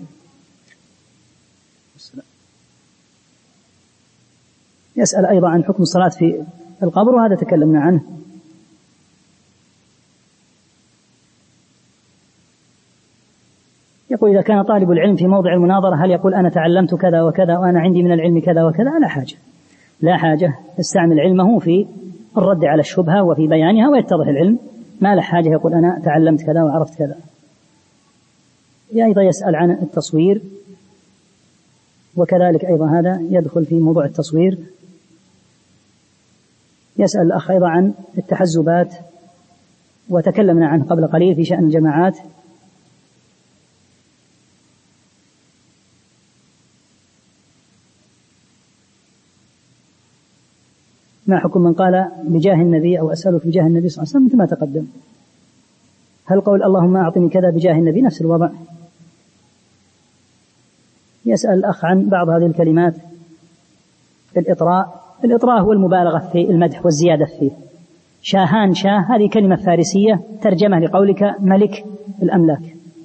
يسأل أيضا عن حكم الصلاة في القبر وهذا تكلمنا عنه. يقول إذا كان طالب العلم في موضع المناظرة هل يقول أنا تعلمت كذا وكذا وأنا عندي من العلم كذا وكذا؟ لا حاجة، لا حاجة، يستعمل علمه في الرد على الشبهة وفي بيانها ويتضح العلم، ما له حاجة يقول أنا تعلمت كذا وعرفت كذا. أيضا يسأل عن التصوير وكذلك أيضا هذا يدخل في موضوع التصوير. يسأل الأخ أيضا عن التحزبات وتكلمنا عنه قبل قليل في شأن الجماعات. ما حكم من قال بجاه النبي أو أسألك بجاه النبي صلى الله عليه وسلم مثل ما تقدم؟ هل قول اللهم أعطني كذا بجاه النبي نفس الوضع؟ يسأل الأخ عن بعض هذه الكلمات. الإطراء، الإطراء هو المبالغة في المدح والزيادة فيه. شاهان شاه هذه كلمة فارسية ترجمة لقولك ملك الأملاك.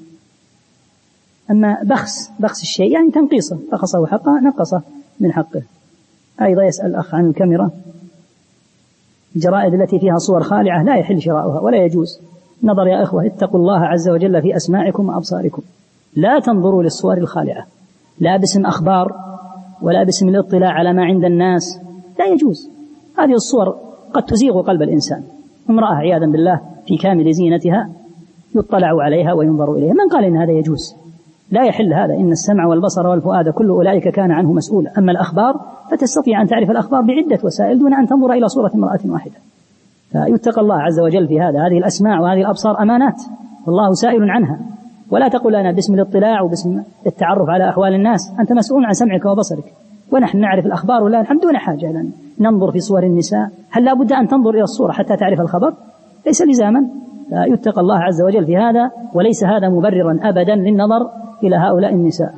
أما بخس، بخس الشيء يعني تنقيصه، بخصه حقه نقصه من حقه. أيضا يسأل الأخ عن الكاميرا. الجرائد التي فيها صور خالعة لا يحل شراؤها ولا يجوز. نظر يا إخوة اتقوا الله عز وجل في أسماعكم وأبصاركم، لا تنظروا للصور الخالعة لا باسم أخبار ولا باسم الاطلاع على ما عند الناس، لا يجوز. هذه الصور قد تزيغ قلب الإنسان. امرأة عياذا بالله في كامل زينتها يطلع عليها وينظر إليها، من قال إن هذا يجوز؟ لا يحل هذا. إن السمع والبصر والفؤاد كل أولئك كان عنه مسؤولا. أما الأخبار فتستطيع أن تعرف الأخبار بعدة وسائل دون أن تنظر إلى صورة امرأة واحدة. فيتقى الله عز وجل في هذا. هذه الأسماع وهذه الأبصار أمانات والله سائل عنها، ولا تقول أنا باسم الاطلاع وباسم التعرف على أحوال الناس. أنت مسؤول عن سمعك وبصرك، ونحن نعرف الأخبار ولا نحن دون حاجة لأن ننظر في صور النساء. هل لا بد أن تنظر إلى الصورة حتى تعرف الخبر؟ ليس لزاما. يتقى الله عز وجل في هذا، وليس هذا مبررا أبدا للنظر إلى هؤلاء النساء.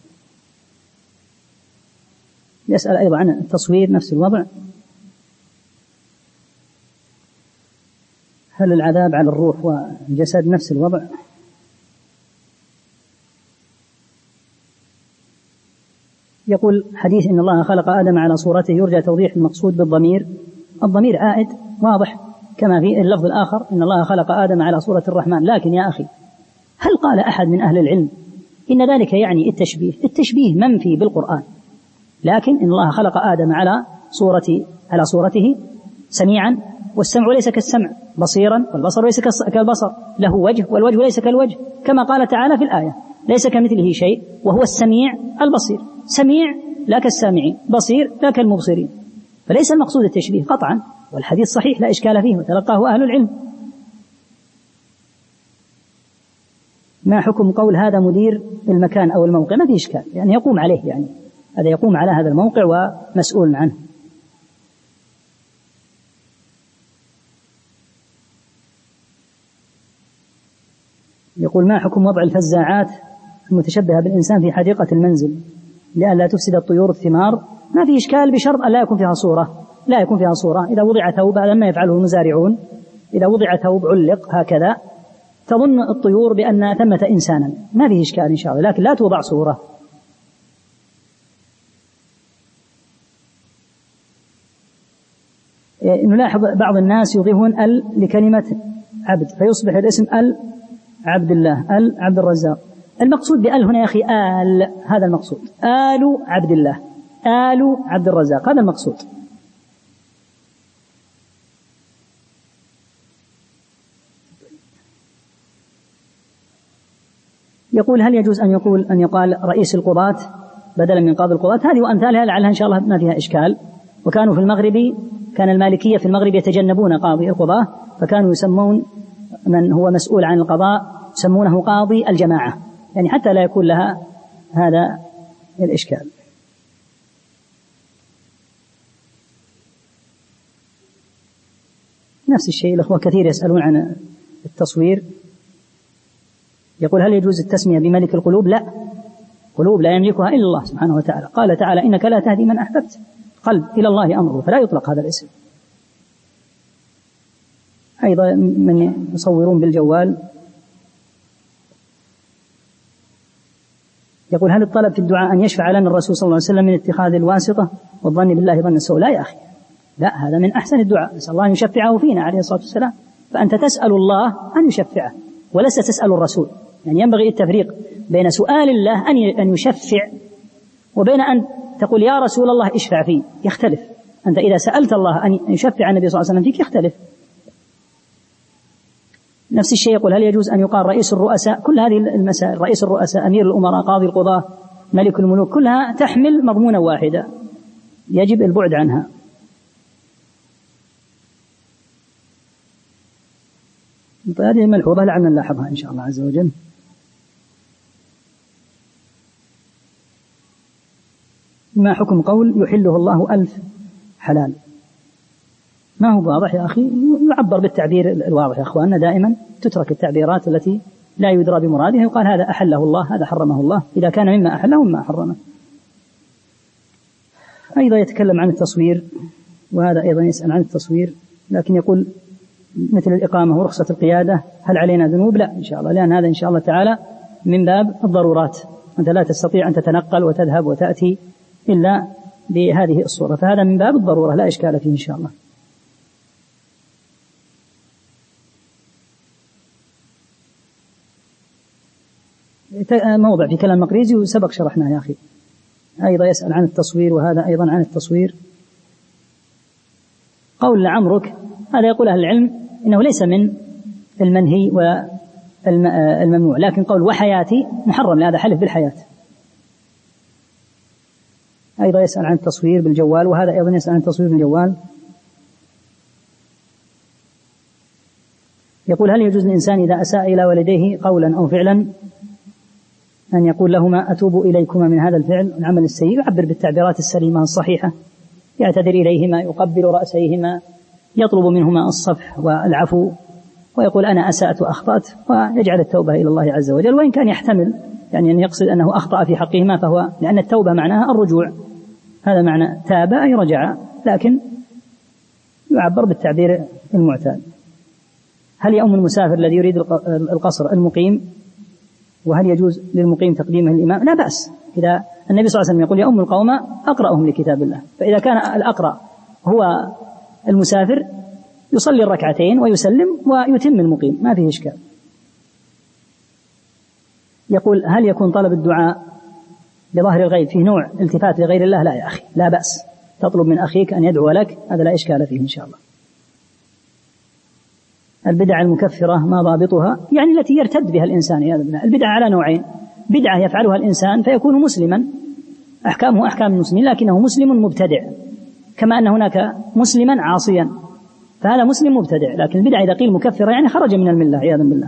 يسأل أيضا عن التصوير نفس الوضع. هل العذاب على الروح والجسد نفس الوضع؟ يقول حديث إن الله خلق آدم على صورته يرجى توضيح المقصود بالضمير. الضمير عائد واضح كما في اللفظ الآخر إن الله خلق آدم على صورة الرحمن. لكن يا أخي هل قال أحد من أهل العلم إن ذلك يعني التشبيه؟ التشبيه منفي بالقرآن. لكن إن الله خلق آدم على صورة على صورته سميعا، والسمع ليس كالسمع، بصيرا والبصر ليس كالبصر، له وجه والوجه ليس كالوجه، كما قال تعالى في الآية ليس كمثله شيء وهو السميع البصير. سميع لا كالسامعين، بصير لا كالمبصرين. فليس المقصود التشبيه قطعا، والحديث صحيح لا إشكال فيه وتلقاه أهل العلم. ما حكم قول هذا مدير المكان أو الموقع؟ ما فيه إشكال، يعني يقوم عليه، يعني هذا يقوم على هذا الموقع ومسؤول عنه. يقول ما حكم وضع الفزاعات المتشبهة بالإنسان في حديقة المنزل لئلا تفسد الطيور الثمار؟ ما في إشكال بشرط أن لا يكون فيها صورة، لا يكون فيها صورة. إذا وضع ثوب، هذا ما يفعله المزارعون، إذا وضع ثوب علق هكذا تظن الطيور بأن ثمة إنسانا، ما فيه إشكال إن شاء الله، لكن لا توضع صورة. نلاحظ بعض الناس يضيفون ال لكلمة عبد فيصبح الاسم ال عبد الله، ال عبد الرزاق. المقصود بال هنا يا أخي آل، هذا المقصود، آل عبد الله، آل عبد الرزاق، هذا المقصود. يقول هل يجوز أن يقول أن يقال رئيس القضاة بدلا من قاضي القضاة؟ هذه وأمثالها لعلها إن شاء الله ما فيها إشكال. وكانوا في المغرب، كان المالكية في المغرب يتجنبون قاضي القضاة، فكانوا يسمون من هو مسؤول عن القضاء يسمونه قاضي الجماعة، يعني حتى لا يكون لها هذا الإشكال. نفس الشيء الأخوة كثير يسألون عن التصوير. يقول هل يجوز التسمية بملك القلوب؟ لا، قلوب لا يملكها إلا الله سبحانه وتعالى. قال تعالى إنك لا تهدي من أحببت، قلب إلى الله أمره، فلا يطلق هذا الاسم. أيضا من يصورون بالجوال يقول هل الطلب في الدعاء أن يشفع لنا الرسول صلى الله عليه وسلم من اتخاذ الواسطة والظن بالله ظن السوء؟ لا يا أخي، لا، هذا من أحسن الدعاء، نسأل الله أن يشفعه فينا عليه الصلاة والسلام. فأنت تسأل الله أن يشفعه ولست تسأل الرسول، يعني ينبغي التفريق بين سؤال الله أن يشفع وبين أن تقول يا رسول الله اشفع فيه، يختلف. أنت إذا سألت الله أن يشفع النبي صلى الله عليه وسلم فيك يختلف. نفس الشيء يقول هل يجوز أن يقال رئيس الرؤساء؟ كل هذه المسائل، رئيس الرؤساء، أمير الأمراء، قاضي القضاة، ملك الملوك، كلها تحمل مضمونا واحدا يجب البعد عنها. هذه ملحوظة لعلنا نلاحظها إن شاء الله عز وجل. ما حكم قول يحله الله ألف حلال؟ ما هو واضح يا أخي، يعبر بالتعبير الواضح يا أخواننا، دائما تترك التعبيرات التي لا يدرى بمرادها، يقال هذا أحله الله، هذا حرمه الله، إذا كان مما أحله ومما حرمه. أيضا يتكلم عن التصوير، وهذا أيضا يسأل عن التصوير، لكن يقول مثل الإقامة ورخصة القيادة هل علينا ذنوب؟ لا إن شاء الله، لأن هذا إن شاء الله تعالى من باب الضرورات، أنت لا تستطيع أن تتنقل وتذهب وتأتي إلا بهذه الصورة، فهذا من باب الضرورة لا إشكال فيه إن شاء الله. موضع في كلام مقريزي وسبق شرحناه يا أخي. أيضا يسأل عن التصوير، وهذا أيضا عن التصوير. قول لعمرك هذا يقول أهل العلم إنه ليس من المنهي والممنوع، لكن قول وحياتي محرم، لهذا حلف بالحياة. أيضا يسأل عن التصوير بالجوال، وهذا أيضا يسأل عن التصوير بالجوال. يقول هل يجوز الإنسان إذا أساء إلى والديه قولا أو فعلا أن يقول لهما أتوب إليكما من هذا الفعل والعمل السيء؟ يعبر بالتعبيرات السليمة الصحيحة، يعتذر إليهما، يقبل رأسيهما، يطلب منهما الصفح والعفو، ويقول أنا أسأت وأخطأت، ويجعل التوبة إلى الله عز وجل. وإن كان يحتمل يعني أن يقصد أنه أخطأ في حقهما، فهو لأن التوبة معناها الرجوع، هذا معنى تاب أي رجع، لكن يعبر بالتعبير المعتاد. هل يؤم المسافر الذي يريد القصر المقيم؟ وهل يجوز للمقيم تقديمه الإمام؟ لا بأس، إذا النبي صلى الله عليه وسلم يقول يؤم القوم أقرأهم لكتاب الله، فإذا كان الأقرأ هو المسافر يصلي الركعتين ويسلم ويتم المقيم، ما فيه إشكال. يقول هل يكون طلب الدعاء بظهر الغيب فيه نوع التفات لغير الله؟ لا يا أخي، لا بأس، تطلب من أخيك أن يدعو لك، هذا لا إشكال فيه إن شاء الله. البدع المكفرة ما ضابطها؟ يعني التي يرتد بها الإنسان. البدع على نوعين: بدعة يفعلها الإنسان فيكون مسلما، أحكامه أحكام المسلمين لكنه مسلم مبتدع، كما أن هناك مسلما عاصيا، فهذا مسلم مبتدع. لكن البدعة إذا قيل مكفرة يعني خرج من الملة عياذا بالله.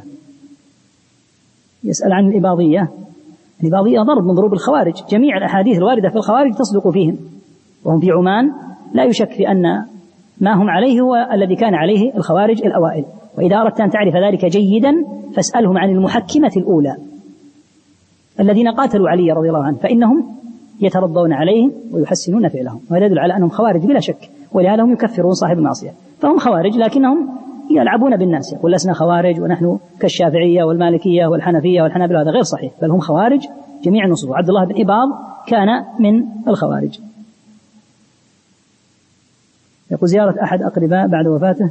يسأل عن الإباضية. الإباضية ضرب من ضروب الخوارج، جميع الأحاديث الواردة في الخوارج تصدق فيهم، وهم في عمان لا يشك في أن ما هم عليه هو الذي كان عليه الخوارج الأوائل. وإذا أردت أن تعرف ذلك جيدا فاسألهم عن المحكمة الأولى الذين قاتلوا علي رضي الله عنه، فإنهم يترضون عليهم ويحسنون فعلهم، وهذا يدل على أنهم خوارج بلا شك، ولهذا هم يكفرون صاحب المعصية. فهم خوارج لكنهم يلعبون بالناس، يقول لسنا خوارج ونحن كالشافعية والمالكية والحنفية والحنابلة، هذا غير صحيح، بل هم خوارج جميع النصوص. عبد الله بن إباض كان من الخوارج. يقول زيارة أحد أقرباء بعد وفاته،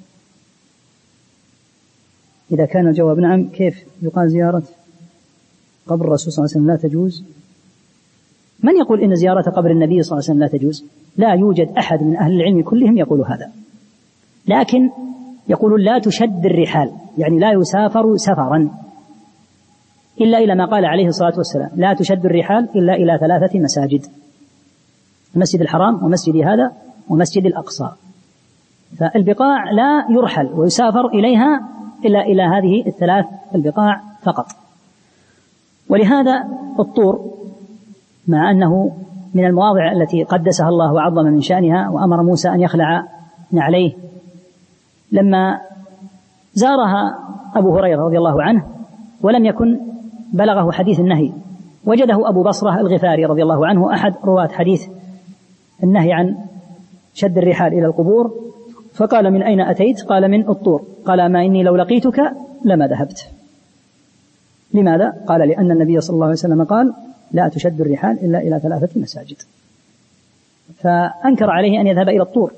إذا كان الجواب نعم كيف يقال زيارة قبر الرسول صلى الله عليه وسلم لا تجوز؟ من يقول إن زيارة قبر النبي صلى الله عليه وسلم لا تجوز؟ لا يوجد أحد من أهل العلم كلهم يقول هذا، لكن يقول لا تشد الرحال، يعني لا يسافر سفرا إلا إلى ما قال عليه الصلاة والسلام: لا تشد الرحال إلا إلى ثلاثة مساجد: المسجد الحرام ومسجد هذا ومسجد الأقصى. فالبقاع لا يرحل ويسافر إليها إلا إلى هذه الثلاث البقاع فقط. ولهذا الطور مع أنه من المواضع التي قدسها الله وعظم من شأنها وأمر موسى أن يخلع نعليه، لما زارها أبو هريرة رضي الله عنه ولم يكن بلغه حديث النهي. وجده أبو بصرة الغفاري رضي الله عنه أحد رواة حديث النهي عن شد الرحال إلى القبور، فقال: من أين أتيت؟ قال: من الطور. قال: ما إني لو لقيتك لما ذهبت. لماذا؟ قال: لأن النبي صلى الله عليه وسلم قال: لا تشد الرحال إلا إلى ثلاثة مساجد. فأنكر عليه أن يذهب إلى الطور.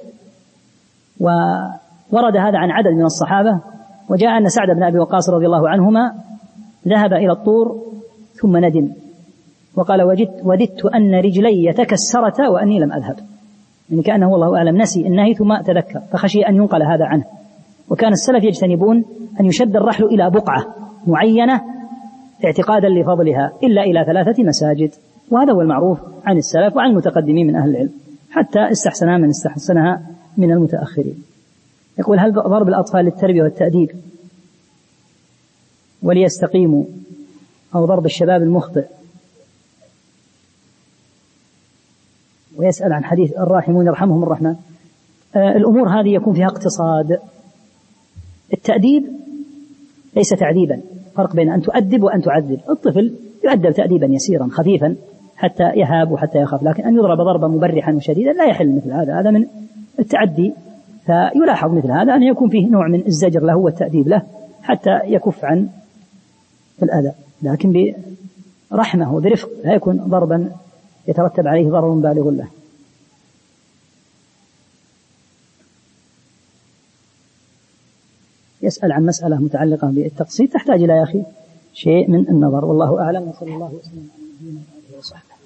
وورد هذا عن عدد من الصحابة، وجاء أن سعد بن أبي وقاص رضي الله عنهما ذهب إلى الطور ثم ندم وقال: وجدت وددت أن رجلي تكسرتا وأني لم أذهب، يعني كأنه والله أعلم نسي النهي ثم تذكر، فخشي أن ينقل هذا عنه. وكان السلف يجتنبون أن يشد الرحل إلى بقعة معينة اعتقادا لفضلها إلا إلى ثلاثة مساجد، وهذا هو المعروف عن السلف وعن المتقدمين من أهل العلم، حتى استحسنها من استحسنها من المتأخرين. يقول: هل ضرب الأطفال للتربية والتأديب وليستقيموا أو ضرب الشباب المخطئ؟ ويسأل عن حديث الراحمون يرحمهم الرحمن. آه الأمور هذه يكون فيها اقتصاد. التأديب ليس تعذيبا، فرق بين أن تؤدب وأن تعذب. الطفل يؤدب تأديبا يسيرا خفيفا حتى يهاب وحتى يخاف، لكن أن يضرب ضربا مبرحا وشديدا لا يحل مثل هذا، هذا من التعدي. فيلاحظ مثل هذا أن يكون فيه نوع من الزجر له والتأديب له حتى يكف عن الأذى، لكن برحمة وبرفق، لا يكون ضربا يترتب عليه ضرر بالغ له. يسأل عن مسألة متعلقة بالتقسيط تحتاج إلى يا أخي شيء من النظر، والله أعلم، وصلى الله وسلم على نبينا وآله وصحبه.